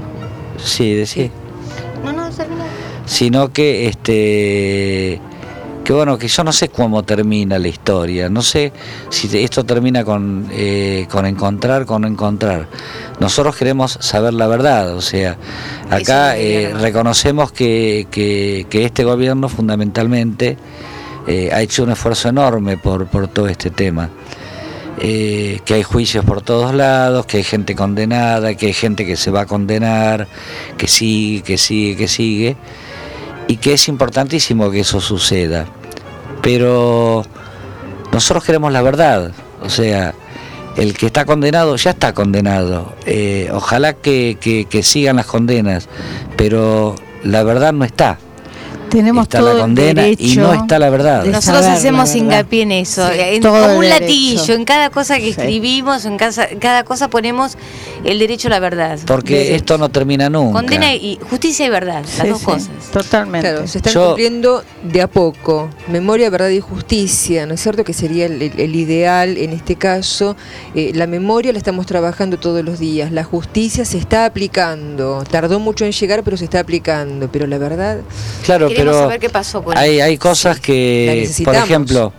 sino que bueno, que yo no sé cómo termina la historia, no sé si esto termina con encontrar, con no encontrar. Nosotros queremos saber la verdad, o sea, acá reconocemos que este gobierno fundamentalmente ha hecho un esfuerzo enorme por todo este tema. Que hay juicios por todos lados, que hay gente condenada, que hay gente que se va a condenar, que sigue, y que es importantísimo que eso suceda. Pero nosotros queremos la verdad, o sea, el que está condenado ya está condenado, ojalá que sigan las condenas, pero la verdad no está. Tenemos está todo la condena el y no está la verdad. Nosotros hacemos hincapié en eso, en, todo como el un derecho. latiguillo, en cada cosa que escribimos, en cada cosa ponemos el derecho a la verdad. Porque esto no termina nunca. Condena y justicia y verdad, las dos cosas. Totalmente. Claro, se están cumpliendo de a poco. Memoria, verdad y justicia, ¿no es cierto? Que sería el ideal en este caso. La memoria la estamos trabajando todos los días. La justicia se está aplicando. Tardó mucho en llegar, pero se está aplicando. Pero la verdad... Claro, Queremos pero saber qué pasó con hay cosas que, por ejemplo,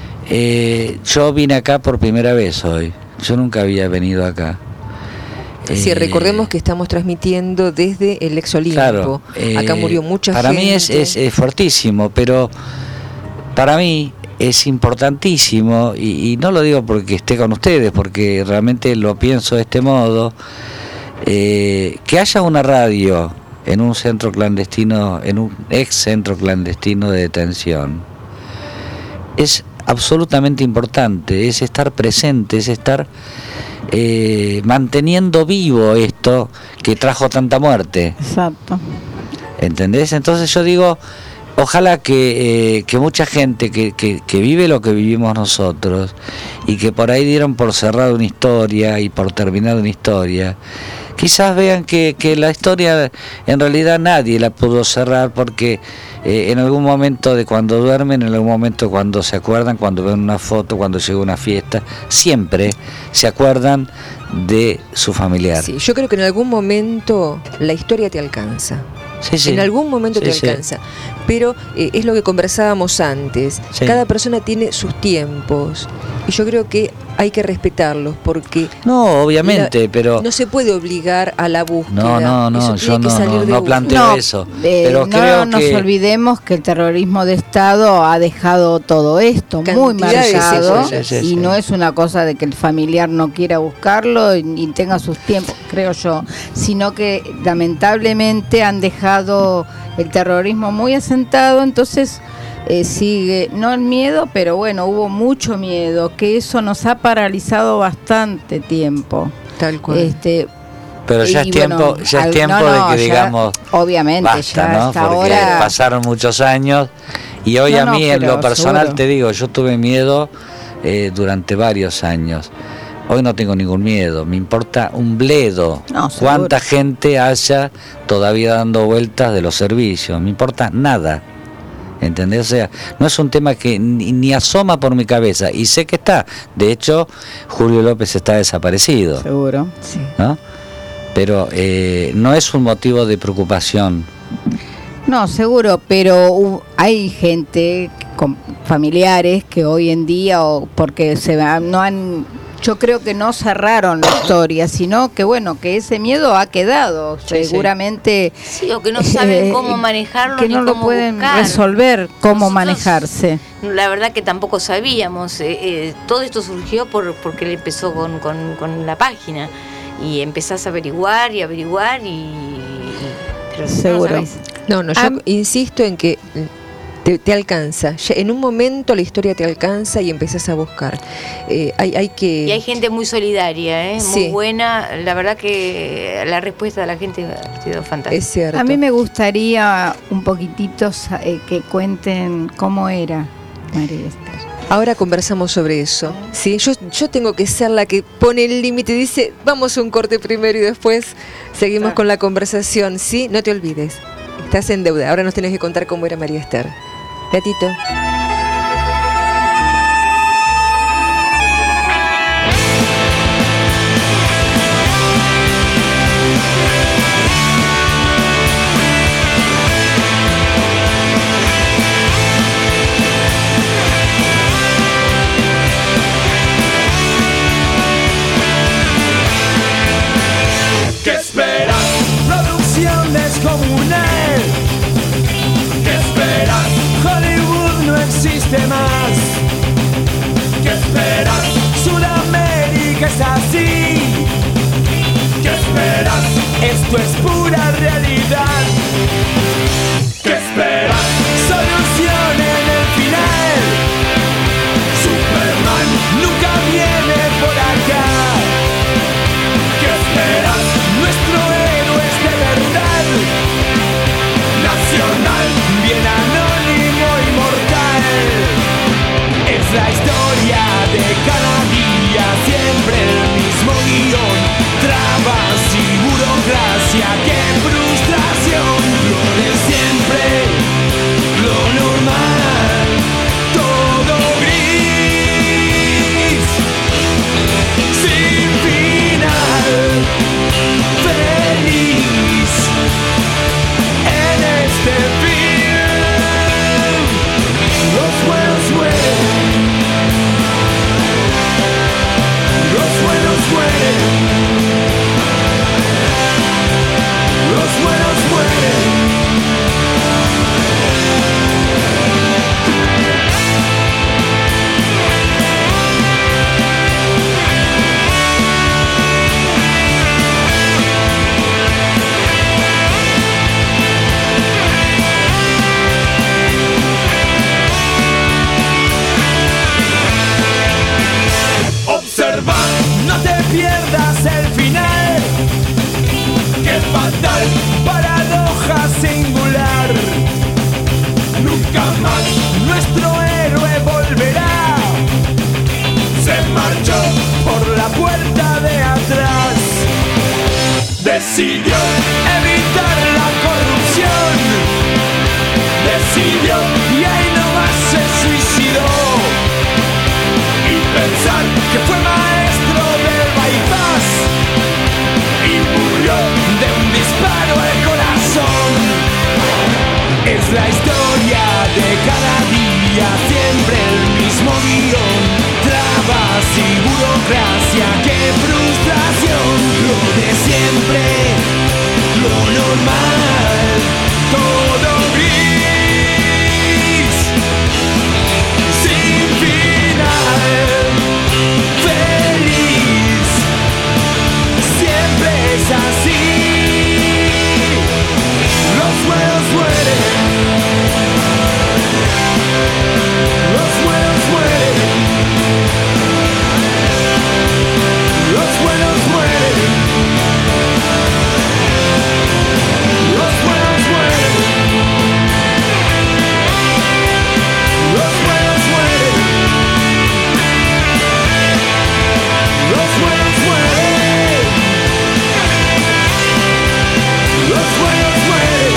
yo vine acá por primera vez hoy. Yo nunca había venido acá. Sí, recordemos que estamos transmitiendo desde el Ex Olimpo. Claro, acá murió mucha para gente. mí es fuertísimo, pero para mí es importantísimo, y no lo digo porque esté con ustedes, porque realmente lo pienso de este modo, que haya una radio en un centro clandestino, en un ex centro clandestino de detención. Es absolutamente importante, es estar presente, es estar manteniendo vivo esto que trajo tanta muerte. Exacto. ¿Entendés? Entonces yo digo, ojalá que mucha gente que vive lo que vivimos nosotros y que por ahí dieron por cerrada una historia y por terminada una historia, quizás vean que la historia en realidad nadie la pudo cerrar, porque en algún momento de cuando duermen, en algún momento cuando se acuerdan, cuando ven una foto, cuando llega una fiesta, siempre se acuerdan de su familiar. Sí, yo creo que en algún momento la historia te alcanza. Sí, sí. En algún momento te Sí, alcanza. Pero es lo que conversábamos antes. Sí. Cada persona tiene sus tiempos. Y yo creo que hay que respetarlos, porque... No, obviamente, pero... No se puede obligar a la búsqueda. No, Eso yo tiene que salir de no uno. planteo eso. Pero no creo nos que... olvidemos que el terrorismo de Estado ha dejado todo esto muy Cantidades, marcado, sí. y no es una cosa de que el familiar no quiera buscarlo y tenga sus tiempos, creo yo, sino que lamentablemente han dejado el terrorismo muy asentado. Entonces sigue, no el miedo, pero bueno, hubo mucho miedo, que eso nos ha paralizado bastante tiempo. Tal cual. Pero ya es tiempo, de que digamos, obviamente, basta, ya ¿no? hasta Porque ahora pasaron muchos años y hoy a mí en lo personal seguro. te digo, yo tuve miedo durante varios años. Hoy no tengo ningún miedo, me importa un bledo cuánta gente haya todavía dando vueltas de los servicios, me importa nada. ¿Entendés? O sea, no es un tema que ni asoma por mi cabeza, y sé que está. De hecho, Julio López está desaparecido. Seguro, sí. ¿No? Pero no es un motivo de preocupación. No, seguro, pero hay gente con familiares que hoy en día, o porque no han, yo creo que no cerraron la historia, sino que bueno, que ese miedo ha quedado, seguramente. Sí, o que no saben cómo manejarlo, que ni no cómo lo pueden buscar. resolver, cómo manejarse. La verdad que tampoco sabíamos. Todo esto surgió porque él empezó con la página, y empezás a averiguar pero seguro. No, yo insisto en que te alcanza. Ya en un momento la historia te alcanza y empezás a buscar. Hay que... Y hay gente muy solidaria, Sí. muy buena. La verdad que la respuesta de la gente ha sido fantástica. Es cierto. A mí me gustaría un poquitito que cuenten cómo era María Esther. Ahora conversamos sobre eso. ¿Sí? Yo tengo que ser la que pone el límite y dice, vamos a un corte primero y después seguimos con la conversación. ¿Sí? No te olvides. Estás en deuda. Ahora nos tenés que contar cómo era María Esther. Gatito. ¿Qué esperas? Producción descomunal. ¿Qué esperas? Hollywood no existe más. ¿Qué esperas? Sudamérica es así. ¿Qué esperas? Esto es pura realidad. ¿Qué esperas? Solución en el final. Superman nunca viene por acá. ¿Qué esperas? Nuestro héroe es de verdad. Nacional, bien es así. Los buenos mueren. Los buenos mueren. Los buenos mueren. Los buenos mueren. Los buenos mueren. Los buenos mueren. Los buenos mueren.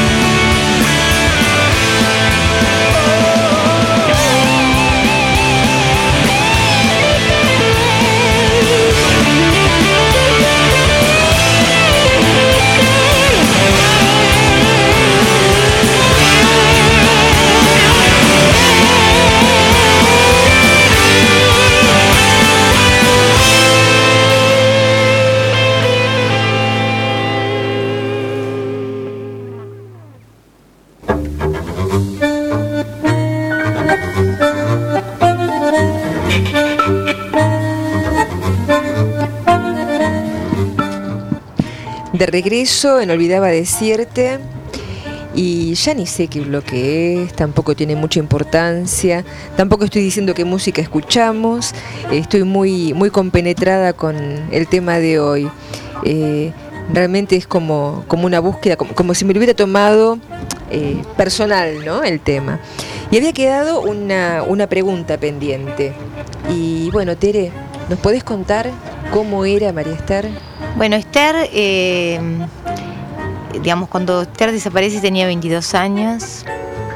De regreso en Olvidaba Decirte, y ya ni sé qué bloque es, tampoco tiene mucha importancia, tampoco estoy diciendo qué música escuchamos, estoy muy compenetrada con el tema de hoy. Realmente es como una búsqueda, como si me lo hubiera tomado personal, ¿no? El tema. Y había quedado una pregunta pendiente. Y bueno, Tere, ¿nos podés contar cómo era María Esther? Bueno, Esther, digamos, cuando Esther desaparece tenía 22 años.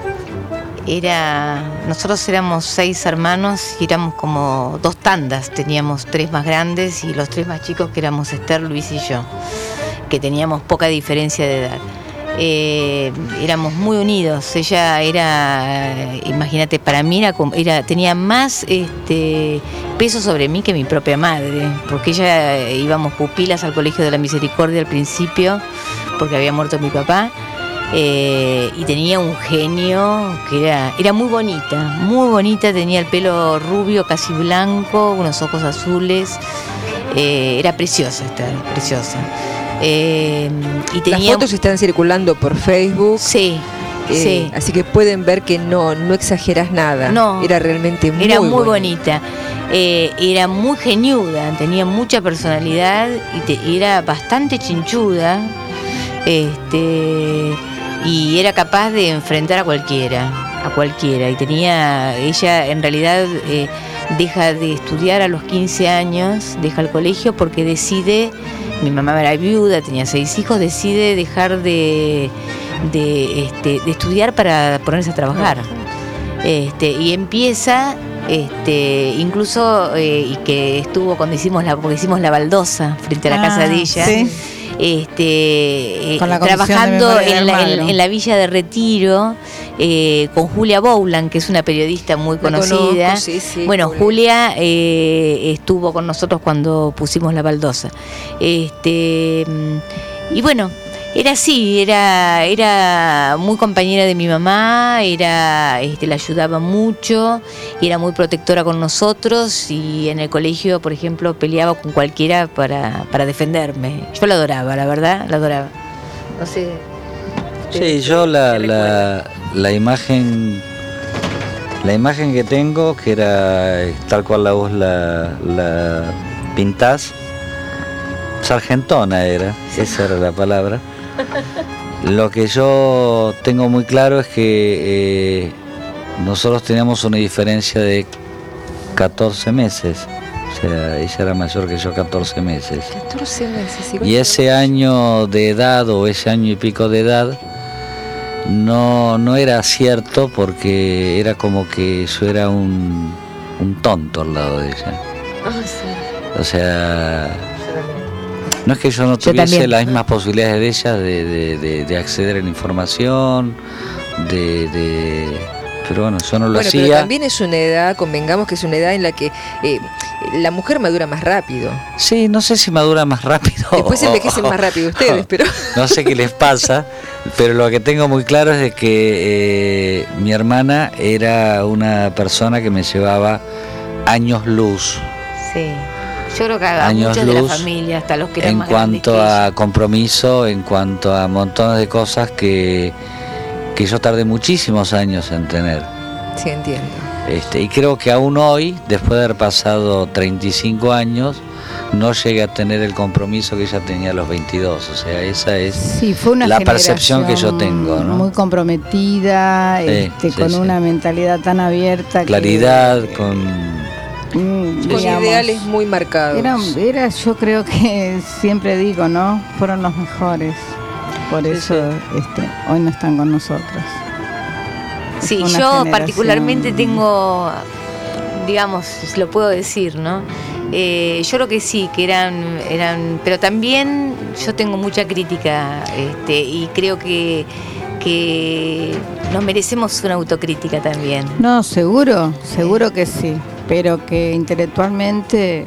Nosotros éramos 6 hermanos y éramos como 2 tandas. Teníamos 3 más grandes y los 3 más chicos, que éramos Esther, Luis y yo, que teníamos poca diferencia de edad. Éramos muy unidos. Ella era, imagínate, para mí tenía más peso sobre mí que mi propia madre, porque ella íbamos pupilas al Colegio de la Misericordia al principio, porque había muerto mi papá, y tenía un genio que era muy bonita, tenía el pelo rubio, casi blanco, unos ojos azules, era preciosa, preciosa. Y Las fotos están circulando por Facebook. Sí. Sí. Así que pueden ver que no exageras nada. No, era realmente muy bonita. Era muy geniuda, tenía mucha personalidad y era bastante chinchuda. Y era capaz de enfrentar a cualquiera. Y ella en realidad deja de estudiar a los 15 años, deja el colegio porque decide. Mi mamá era viuda, tenía 6 hijos, decide dejar de estudiar para ponerse a trabajar. Y empieza, incluso, y que estuvo cuando hicimos la baldosa frente a la casa de ella. ¿Sí? Trabajando en la Villa de Retiro, con Julia Boulan, que es una periodista muy conocida. Conozco, sí, bueno, Julia estuvo con nosotros cuando pusimos la baldosa. Y bueno, era así, era muy compañera de mi mamá, la ayudaba mucho, y era muy protectora con nosotros, y en el colegio, por ejemplo, peleaba con cualquiera para defenderme. Yo la adoraba, la verdad, la adoraba. No sé. Sí, yo la imagen que tengo, que era tal cual la vos la pintás, sargentona era, esa era la palabra. Lo que yo tengo muy claro es que nosotros teníamos una diferencia de 14 meses. O sea, ella era mayor que yo 14 meses. 14 meses. Y ese año de edad, o ese año y pico de edad, no era cierto, porque era como que yo era un tonto al lado de ella. O sea, no es que yo no tuviese las mismas posibilidades de ella de acceder a la información, pero bueno, yo no lo hacía. Pero también es una edad, convengamos que es una edad en la que la mujer madura más rápido. Sí, no sé si madura más rápido. Después envejecen más rápido ustedes, pero... No sé qué les pasa, pero lo que tengo muy claro es de que mi hermana era una persona que me llevaba años luz. Sí. Yo creo que a años muchos de la luz familia, hasta los que eran en más grandes cuanto que a compromiso, en cuanto a montones de cosas que yo tardé muchísimos años en tener. Sí, entiendo. Y creo que aún hoy, después de haber pasado 35 años, no llegué a tener el compromiso que ella tenía a los 22. O sea, esa es Sí, fue una la percepción que yo tengo, ¿no? muy comprometida, con una mentalidad tan abierta. Claridad, Con digamos, ideales muy marcados. Yo creo que siempre digo, ¿no? Fueron los mejores. Por eso hoy no están con nosotros. Sí, Una yo generación. particularmente tengo, digamos, lo puedo decir, ¿no? Yo creo que sí, que eran, pero también yo tengo mucha crítica, y creo que nos merecemos una autocrítica también. No, seguro que sí, pero que intelectualmente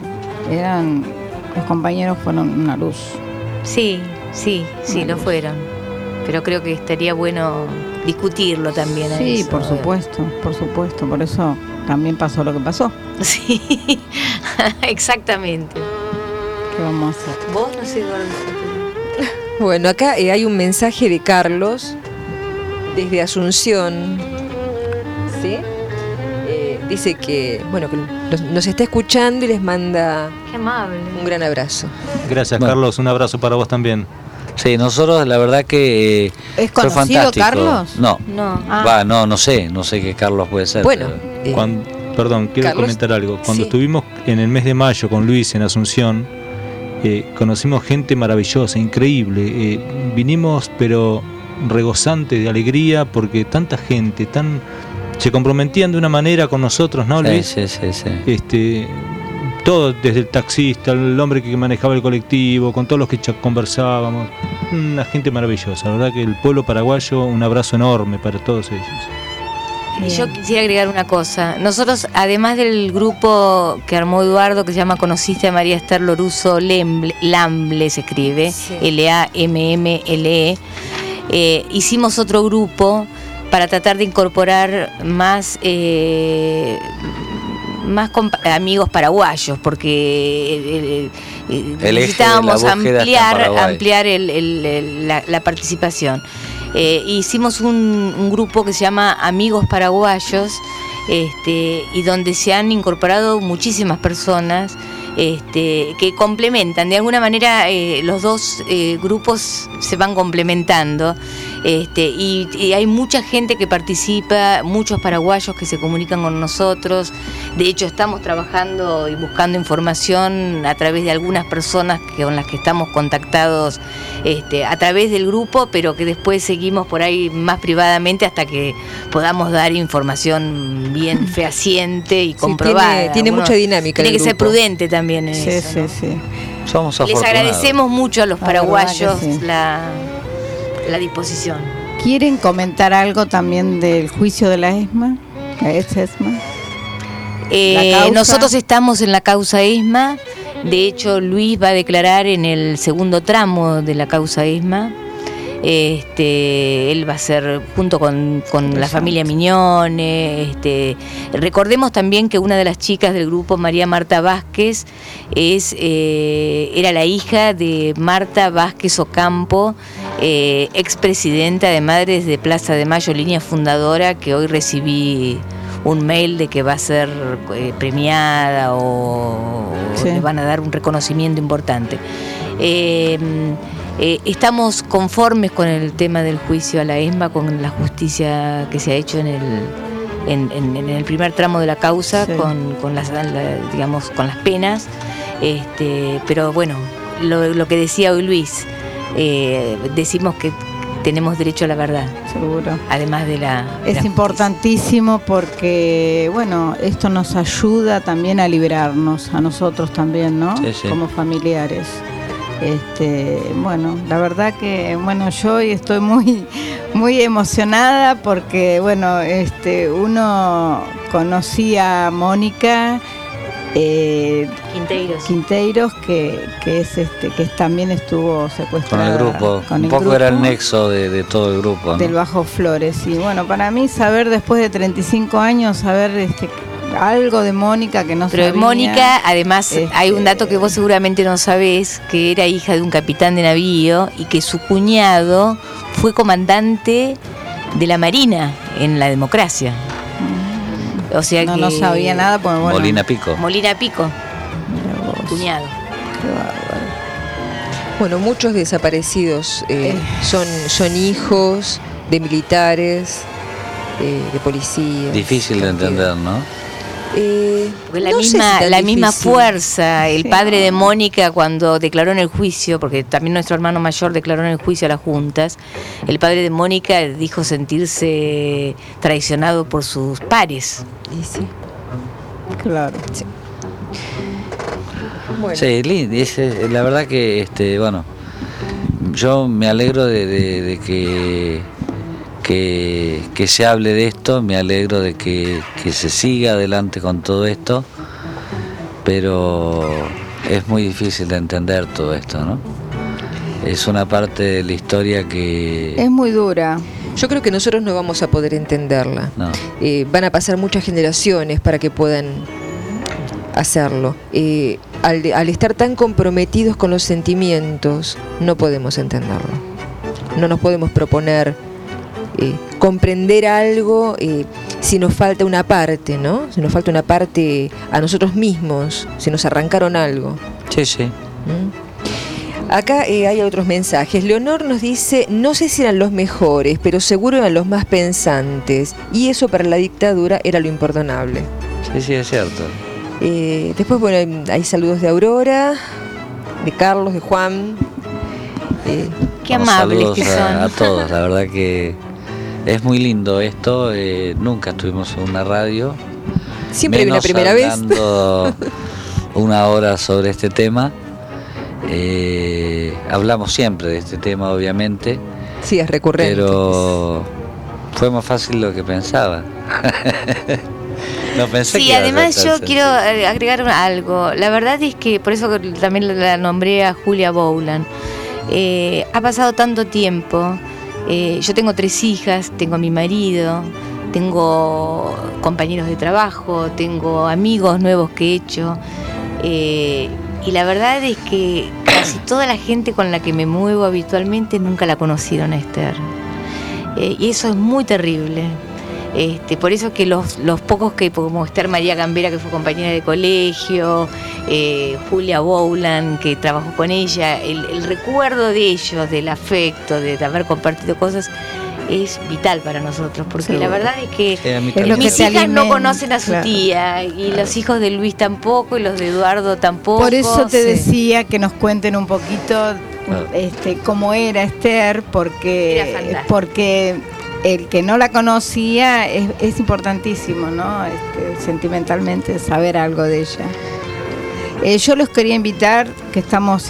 los compañeros fueron una luz. Sí, lo fueron, pero creo que estaría bueno discutirlo también. Sí, por supuesto, por eso también pasó lo que pasó. Sí, exactamente. ¿Qué vamos a hacer? Vos no sé, Eduardo. Bueno, acá hay un mensaje de Carlos desde Asunción, ¿sí? Dice que, que nos está escuchando y les manda Qué amable. un gran abrazo. Gracias, Carlos. Un abrazo para vos también. Sí, nosotros la verdad que ¿Es fue conocido fantástico. Carlos? No. No. No sé qué Carlos puede ser. Bueno, Perdón, quiero Carlos, comentar algo. Cuando sí. estuvimos en el mes de mayo con Luis en Asunción, conocimos gente maravillosa, increíble. Vinimos, pero regozantes de alegría, porque tanta gente, se comprometían de una manera con nosotros, ¿no, Luis? Sí. Todo, desde el taxista, el hombre que manejaba el colectivo, con todos los que conversábamos. Una gente maravillosa. La verdad que el pueblo paraguayo, un abrazo enorme para todos ellos. Y yo quisiera agregar una cosa. Nosotros, además del grupo que armó Eduardo, que se llama Conociste a María Esther Loruso Lamble, se escribe, sí. Lammle, hicimos otro grupo para tratar de incorporar más amigos paraguayos, porque necesitábamos ampliar la participación. Hicimos un grupo que se llama Amigos Paraguayos, y donde se han incorporado muchísimas personas que complementan. De alguna manera los dos grupos se van complementando, y hay mucha gente que participa, muchos paraguayos que se comunican con nosotros. De hecho, estamos trabajando y buscando información a través de algunas personas con las que estamos contactados a través del grupo, pero que después seguimos por ahí más privadamente hasta que podamos dar información bien fehaciente y comprobada. Tiene mucha dinámica. Tiene que ser prudente también en Sí. Somos Les afortunados. agradecemos mucho a los paraguayos sí. la disposición. ¿Quieren comentar algo también del juicio de la ESMA? Nosotros estamos en la causa ESMA. De hecho, Luis va a declarar en el segundo tramo de la causa ESMA. Él va a ser junto con la familia Miñone. Recordemos también que una de las chicas del grupo, María Marta Vázquez, era la hija de Marta Vázquez Ocampo, expresidenta de Madres de Plaza de Mayo, línea fundadora, que hoy recibí un mail de que va a ser premiada o le van a dar un reconocimiento importante. Estamos conformes con el tema del juicio a la ESMA, con la justicia que se ha hecho en el primer tramo de la causa, sí. con las penas. Pero bueno, lo que decía hoy Luis, decimos que tenemos derecho a la verdad. Seguro. Además de la... Es importantísimo porque, esto nos ayuda también a liberarnos, a nosotros también, ¿no? Sí. Como familiares. La verdad que, yo hoy estoy muy, muy emocionada porque, uno conocía a Mónica Quinteiros, que también estuvo secuestrada con el grupo. Con un el poco grupo, era el nexo de todo el grupo, ¿no? Del Bajo Flores. Y para mí saber después de 35 años, saber algo de Mónica que no Pero sabía. Mónica, además, hay un dato que vos seguramente no sabés, que era hija de un capitán de navío y que su cuñado fue comandante de la Marina en la democracia. O sea que... No sabía nada. Pues, bueno, Molina Pico. Cuñado. Bueno, muchos desaparecidos son hijos de militares, de policías. Difícil de entender, ¿no? Porque la misma fuerza, el padre de Mónica cuando declaró en el juicio, porque también nuestro hermano mayor declaró en el juicio a las juntas, el padre de Mónica dijo sentirse traicionado por sus pares. Y sí. Claro. Sí. Bueno. Sí, la verdad que, bueno, yo me alegro de que se hable de esto, me alegro de que se siga adelante con todo esto, pero es muy difícil de entender todo esto, ¿no? Es una parte de la historia que... Es muy dura. Yo creo que nosotros no vamos a poder entenderla. No. Van a pasar muchas generaciones para que puedan hacerlo. Al estar tan comprometidos con los sentimientos, no podemos entenderlo. No nos podemos proponer comprender algo si nos falta una parte, ¿no? Si nos falta una parte a nosotros mismos, si nos arrancaron algo. Sí, sí. Acá hay otros mensajes. Leonor nos dice, no sé si eran los mejores, pero seguro eran los más pensantes. Y eso para la dictadura era lo imperdonable. Sí, sí, es cierto. Después, bueno, hay saludos de Aurora, de Carlos, de Juan. Qué amables que son. A todos, la verdad que es muy lindo esto. Nunca estuvimos en una radio. Siempre hay una primera vez. Una hora sobre este tema. Hablamos siempre de este tema, obviamente. Sí, es recurrente. Pero fue más fácil de lo que pensaba. No pensé sí, que además yo quiero agregar algo. La verdad es que, por eso también la nombré a Julia Bowland. Ha pasado tanto tiempo. Yo tengo 3 hijas, tengo a mi marido, tengo compañeros de trabajo, tengo amigos nuevos que he hecho. Y la verdad es que casi toda la gente con la que me muevo habitualmente nunca la conocieron a Esther. Y eso es muy terrible. Por eso que los pocos que, como Esther María Gambera, que fue compañera de colegio, Julia Bowland, que trabajó con ella, el recuerdo de ellos, del afecto, de haber compartido cosas, es vital para nosotros, porque sí, la verdad es que mis hijas no conocen a su tía, y los hijos de Luis tampoco, y los de Eduardo tampoco. Por eso te decía que nos cuenten un poquito cómo era Esther, porque el que no la conocía es importantísimo, ¿no? Sentimentalmente saber algo de ella. Yo los quería invitar, que estamos,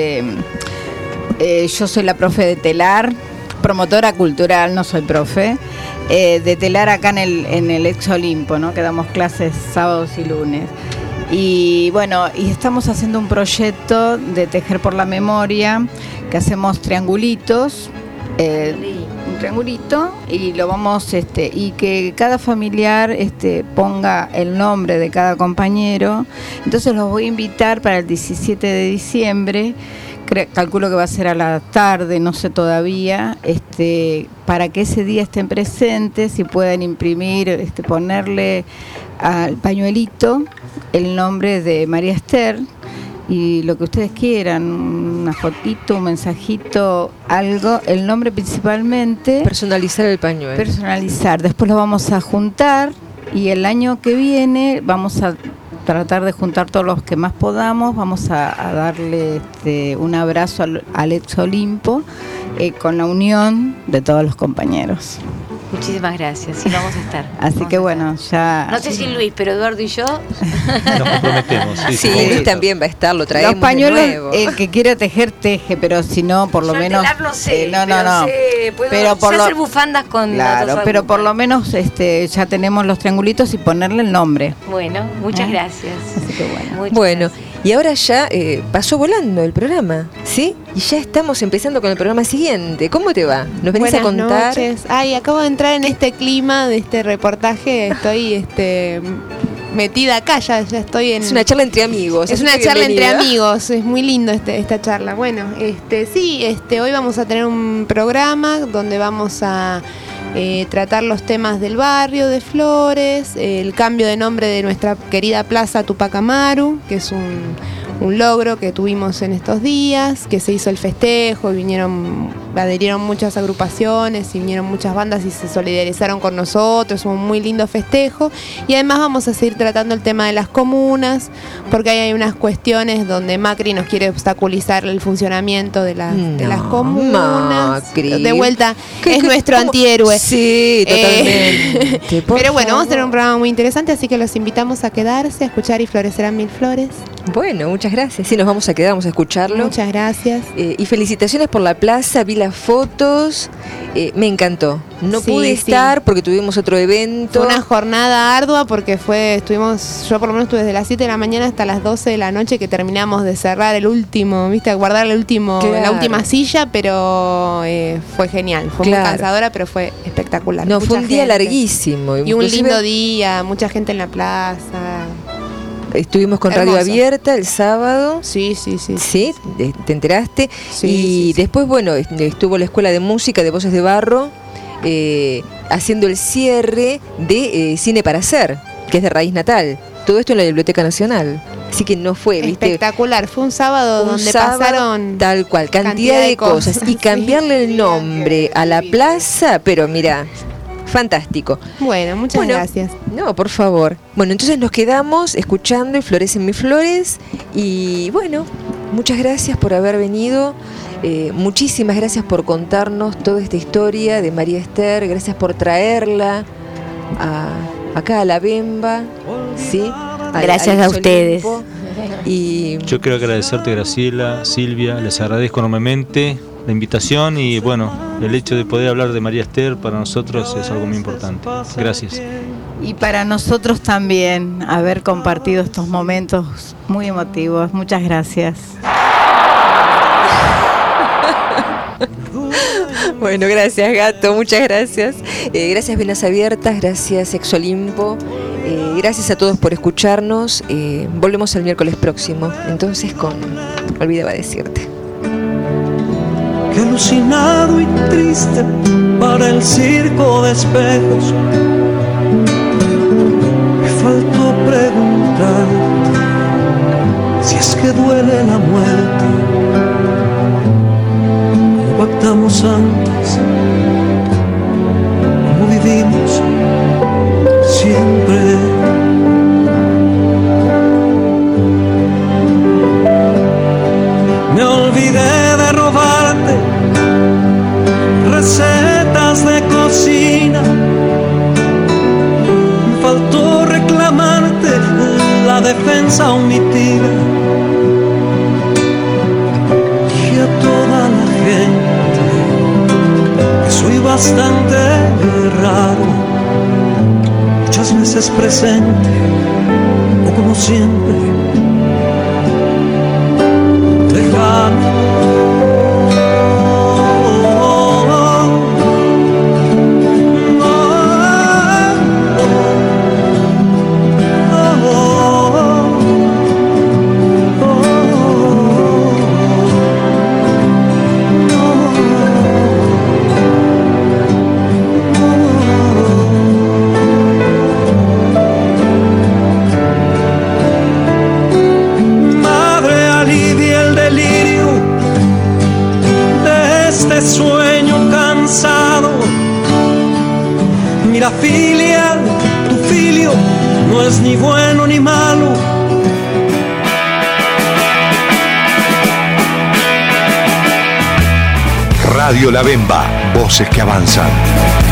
yo soy la profe de telar, promotora cultural, no soy profe, de telar acá en el Ex Olimpo, ¿no? Que damos clases sábados y lunes. Y bueno, y estamos haciendo un proyecto de tejer por la memoria, que hacemos triangulitos, un triangulito, y lo vamos y que cada familiar ponga el nombre de cada compañero. Entonces los voy a invitar para el 17 de diciembre, calculo que va a ser a la tarde, no sé todavía, para que ese día estén presentes y puedan imprimir, ponerle al pañuelito el nombre de María Esther y lo que ustedes quieran, una fotito, un mensajito, algo, el nombre principalmente. Personalizar el pañuelo. Personalizar, después lo vamos a juntar y el año que viene vamos a tratar de juntar todos los que más podamos, vamos a darle un abrazo al Ex Olimpo con la unión de todos los compañeros. Muchísimas gracias, sí, vamos a estar. Así que bueno, ya... No sé si Luis, pero Eduardo y yo... Nos comprometemos. Sí, Luis también va a estar, lo traemos. Los pañuelos, de nuevo. El que quiera tejer, teje, pero si no, por lo menos... No sé, no. Sé, puedo hacer bufandas con... Claro, pero por lo menos ya tenemos los triangulitos y ponerle el nombre. Bueno, muchas gracias. Así que bueno. Y ahora ya pasó volando el programa, ¿sí? Y ya estamos empezando con el programa siguiente. ¿Cómo te va? ¿Nos venís a contar? Noches. Ay, acabo de entrar en este clima de este reportaje. Estoy metida acá, ya estoy en... Es una charla entre amigos. Es una charla entre amigos, es muy lindo esta charla. Bueno, hoy vamos a tener un programa donde vamos a tratar los temas del barrio de Flores, el cambio de nombre de nuestra querida plaza Tupac Amaru, que es un logro que tuvimos en estos días, que se hizo el festejo y adherieron muchas agrupaciones y vinieron muchas bandas y se solidarizaron con nosotros, un muy lindo festejo. Y además vamos a seguir tratando el tema de las comunas, porque ahí hay unas cuestiones donde Macri nos quiere obstaculizar el funcionamiento de las comunas. Macri. De vuelta, es nuestro antihéroe. Sí, totalmente. Pero bueno, vamos a tener un programa muy interesante, así que los invitamos a quedarse, a escuchar Y florecerán mil flores. Bueno, muchas gracias. Sí, nos vamos a quedar, vamos a escucharlo. Muchas gracias. Y felicitaciones por la plaza, vi las fotos, me encantó. No pude estar porque tuvimos otro evento. Fue una jornada ardua porque yo por lo menos estuve desde las 7 de la mañana hasta las 12 de la noche que terminamos de cerrar el último, guardar la última silla, pero fue genial. Fue muy cansadora, pero fue espectacular. No, fue un día larguísimo. Y un lindo día, mucha gente en la plaza. Estuvimos con Radio Abierta el sábado. Sí. Sí, ¿te enteraste? Sí. Después, bueno, estuvo la Escuela de Música de Voces de Barro haciendo el cierre de Cine para Hacer, que es de Raíz Natal. Todo esto en la Biblioteca Nacional. Así que no fue, ¿viste? Espectacular. Fue un sábado donde pasaron... Tal cual, cantidad de cosas. Y cambiarle el nombre a la plaza, pero mira... Fantástico. Bueno, muchas gracias. No, por favor. Bueno, entonces nos quedamos escuchando Y florecen mis flores. Y bueno, muchas gracias por haber venido. Muchísimas gracias por contarnos toda esta historia de María Esther. Gracias por traerla acá a La Bemba. ¿Sí? Gracias a ustedes. Y yo quiero agradecerte, Graciela, Silvia, les agradezco enormemente la invitación y bueno, el hecho de poder hablar de María Esther para nosotros es algo muy importante. Gracias. Y para nosotros también haber compartido estos momentos muy emotivos. Muchas gracias. Bueno, gracias Gato, muchas gracias. Gracias Venas Abiertas, gracias Exolimpo. Gracias a todos por escucharnos. Volvemos el miércoles próximo. Entonces olvidaba decirte. Qué alucinado y triste para el circo de espejos. Me faltó preguntar si es que duele la muerte. Como pactamos antes, como vivimos siempre. Me olvidé de robarte recetas de cocina. Me faltó reclamarte la defensa omitida. Y a toda la gente que soy bastante raro, muchas veces presente o como siempre lejano. Sueño cansado, mira filia, tu filio no es ni bueno ni malo. Radio La Bemba, voces que avanzan.